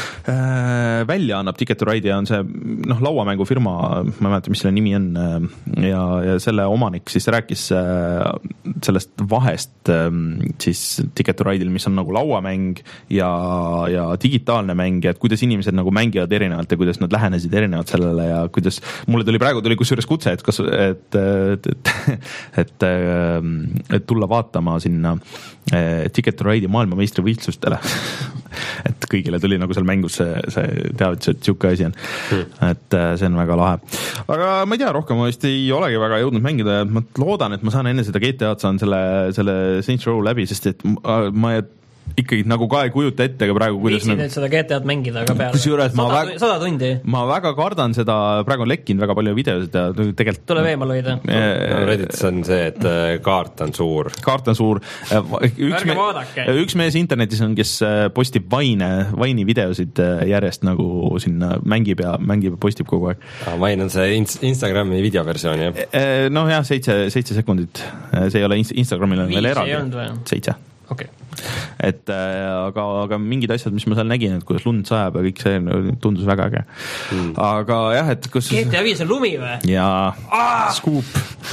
välja annab Ticket Ride'i on see noh, lauamängufirma, ma ei mäleta, mis selle nimi on ja, ja selle omanik siis rääkis äh, sellest vahest äh, siis Ticket Ride'il, mis on nagu lauamäng ja, ja digitaalne mäng ja et kuidas inimesed nagu mängivad erinevalt ja kuidas nad lähenesid erinevalt sellele ja kuidas mulle tuli praegu tuli kusjuures kutse, et kas, et, et, et, et, et tulla vaatama sinna Ticket Ride'i maailmameistrivõistlustele. Et kõigile tuli nagu seal mängus see, see teavitus, et siuke asi on. Hmm. Et see on väga lahe. Aga ma ei tea, rohkem ma vist ei olegi väga jõudnud mängida ja ma loodan, et ma saan enne seda G T A-d saan selle, selle Saints Row läbi, sest et ma ei ikkagi nagu ka ei kujuta ette ka praegu, kuidas viisid nüüd seda G T A-d mängida ka peale sada, väga, sada tundi ma väga kardan seda, praegu on lekkinud väga palju videosid ja tegelikult tuleb eemal hoida no, Redditis on see, et kaart on suur kaart on suur üks, me, üks mees internetis on, kes postib vaine, vaini videosid järjest nagu sinna mängib ja mängib ja postib kogu aeg ah, vain on see Instagrami videoversioon jah? noh jah, seitse, seitse sekundit see ei ole Instagramil on veel eraldi seitse okay. et äh, aga, aga mingid asjad, mis ma seal nägin, et kuidas lund sajab ja kõik see tundus väga äge mm. aga jah, et kus G T A viis on lumi või? jaa, skuup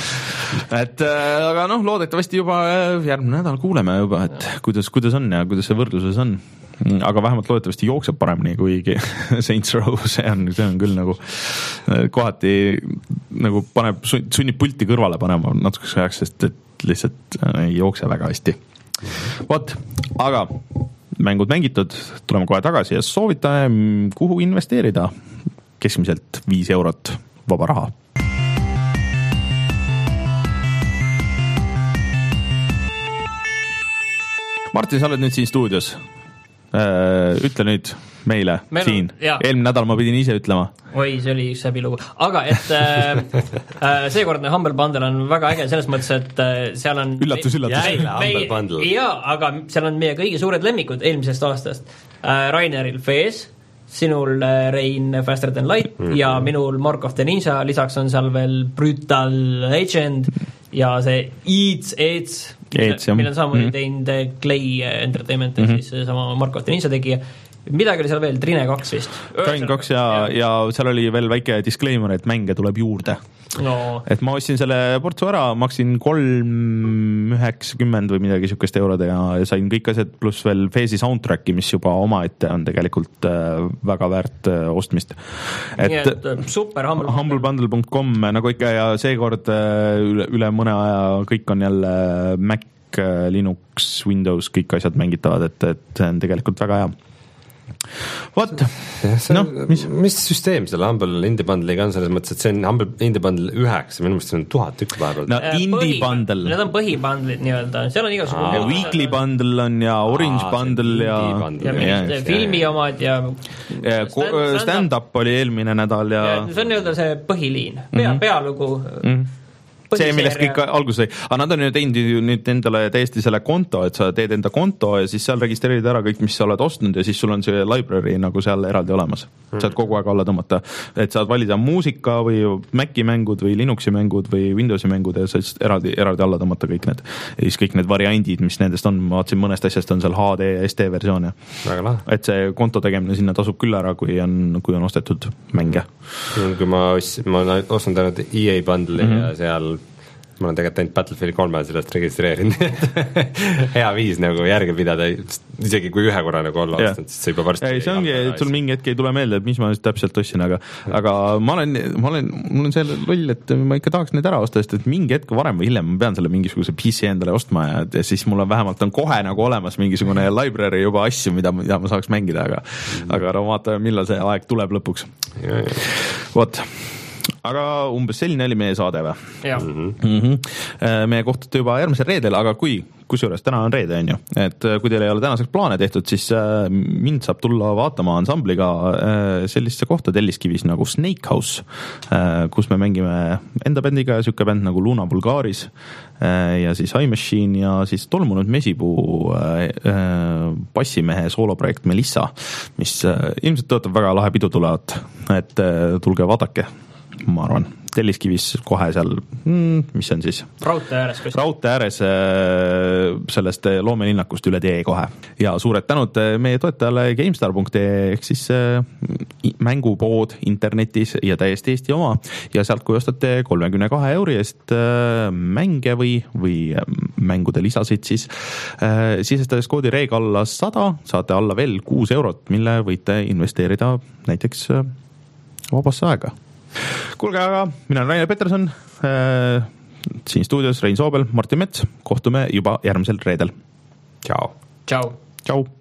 et äh, aga noh, loodetavasti juba järgmine nädal kuuleme juba, et kuidas, kuidas on ja kuidas see võrdluses on aga vähemalt loodetavasti jookseb paremini kuigi Saints Row, see on, see on küll nagu kohati nagu paneb, sunnib pulti kõrvale panema natukese ajaks, sest et lihtsalt ei jookse väga hästi vot, aga mängud mängitud, tuleme kohe tagasi ja soovitame, kuhu investeerida keskmiselt viis eurot vaba raha. Martin, sa oled nüüd siin stuudios. Ütle nüüd meile Meil siin. Eelmine nädal ma pidin ise ütlema. Oi, see oli üks häbilugu. Aga et äh, seekordne Humble Bundle on väga äge selles mõttes, et äh, seal on üllatus, üllatus. Jälle Humble Bundle. Jaa, aga seal on meie kõige suured lemmikud eelmisest aastast. Äh, Raineril Fees, sinul äh, Rein Faster Than Light mm-hmm. ja minul Mark of the Ninja, lisaks on seal veel Brutal Legend ja see Eats, Eats mille on samamoodi mm-hmm. teinud Clay Entertainment mm-hmm. ehk siis sama Mark of the Ninja tegija. Midagi oli seal veel, Trine kaks vist. Trine kaks ja, ja seal oli veel väike disclaimer, et mänge tuleb juurde. No. Et ma ostsin selle portsu ära, maksin kolm üheksakümmend või midagi sihukest eurodega ja sain kõik asjad pluss veel Feesi soundtracki, mis juba omaette on tegelikult äh, väga väärt äh, ostmist. Et, Nii et super humble humblebundle punkt com nagu ikka ja seekord äh, üle, üle mõne aja kõik on jälle Mac, Linux, Windows, kõik asjad mängitavad, et, et see on tegelikult väga hea. Vot, no, mis? mis süsteem selle Humble Indie Bundle'iga on selles mõttes, et see on Humble Indie Bundle üheksa, minu mõttes on tuhat tükk vahepeal. No Indie Bundle. Need on põhibundlid nii-öelda, seal on igasugune ah, Weekly Bundle on ja Orange ah, Bundle ja, ja, ja, ja filmi omad ja, ja stand-up, stand-up oli eelmine nädal ja, ja see on nii-öelda see põhiliin, pea, mm-hmm. pealugu mm-hmm. see, millest kõik algus sai. Aga nad on ju teinud nüüd endale täiesti selle konto, et sa teed enda konto ja siis seal registreerid ära kõik, mis sa oled ostnud ja siis sul on see library nagu seal eraldi olemas. Saad kogu aeg alla tõmmata. Et saad valida muusika või Maci mängud või Linuxi mängud või Windowsi mängud ja saad eraldi, eraldi alla tõmmata kõik need. Ja siis kõik need variandid, mis nendest on. Ma vaatasin mõnest asjast on seal H D ja S D versioon. Et see konto tegemine sinna tasub küll ära, kui on, kui on ostetud mänge. Kui ma, os, ma ostnud ainult E A bundle'i mm-hmm. ja seal ma olen tegelikult ainult Battlefield kolme sellest registreerinud hea viis nagu järge pidada, isegi kui ühe korra nagu olla ostnud, siis see juba varsti ei, see ongi, et sul mingi hetk ei tule meelde, et mis ma täpselt ostsin, aga aga ma olen, ma olen, mul on see loll, et ma ikka tahaks neid ära osta, sest et mingi hetk varem või hiljem ma pean selle mingisuguse P C endale ostma ja, ja siis mul on vähemalt on kohe nagu olemas mingisugune library juba asju, mida, mida ma saaks mängida, aga mm. aga no vaatame, millal see aeg tuleb lõpuks. Vot. Aga umbes selline oli meie saade või? Jah. Mm-hmm. Meie kohtute juba järgmisel reedel, aga kui, kusjuures täna on reede, on ju, et kui teil ei ole tänaseks plaane tehtud, siis mind saab tulla vaatama ansambliga selliste kohta Telliskivis nagu Snake House, kus me mängime enda bändiga ja siuke bänd nagu Luna Bulgaris ja siis iMachine ja siis tolmunud Mesipuu bassimehe sooloprojekt Melissa, mis ilmselt tõotab väga lahe pidu tulevat, et tulge vaadake. Ma arvan, Telliskivis kohe seal, mm, mis on siis? Raudtee ääres. Raudtee ääres sellest loomelinnakust üle tee kohe. Ja suured tänud meie toetajale GameStar punkt ee ehk siis mängupood internetis ja täiesti Eesti oma ja sealt, kui ostate kolmekümne kahe euri eest mänge või, või mängude lisasid, siis sisestades koodi reeg alla sada, saate alla veel kuus eurot, mille võite investeerida näiteks vabasse aega. Kuulge, aga mina olen Rainer Peterson, äh, siin stuudios Rein Soobel, Martin Mets, kohtume juba järgmisel reedel. Ciao. Ciao. Ciao.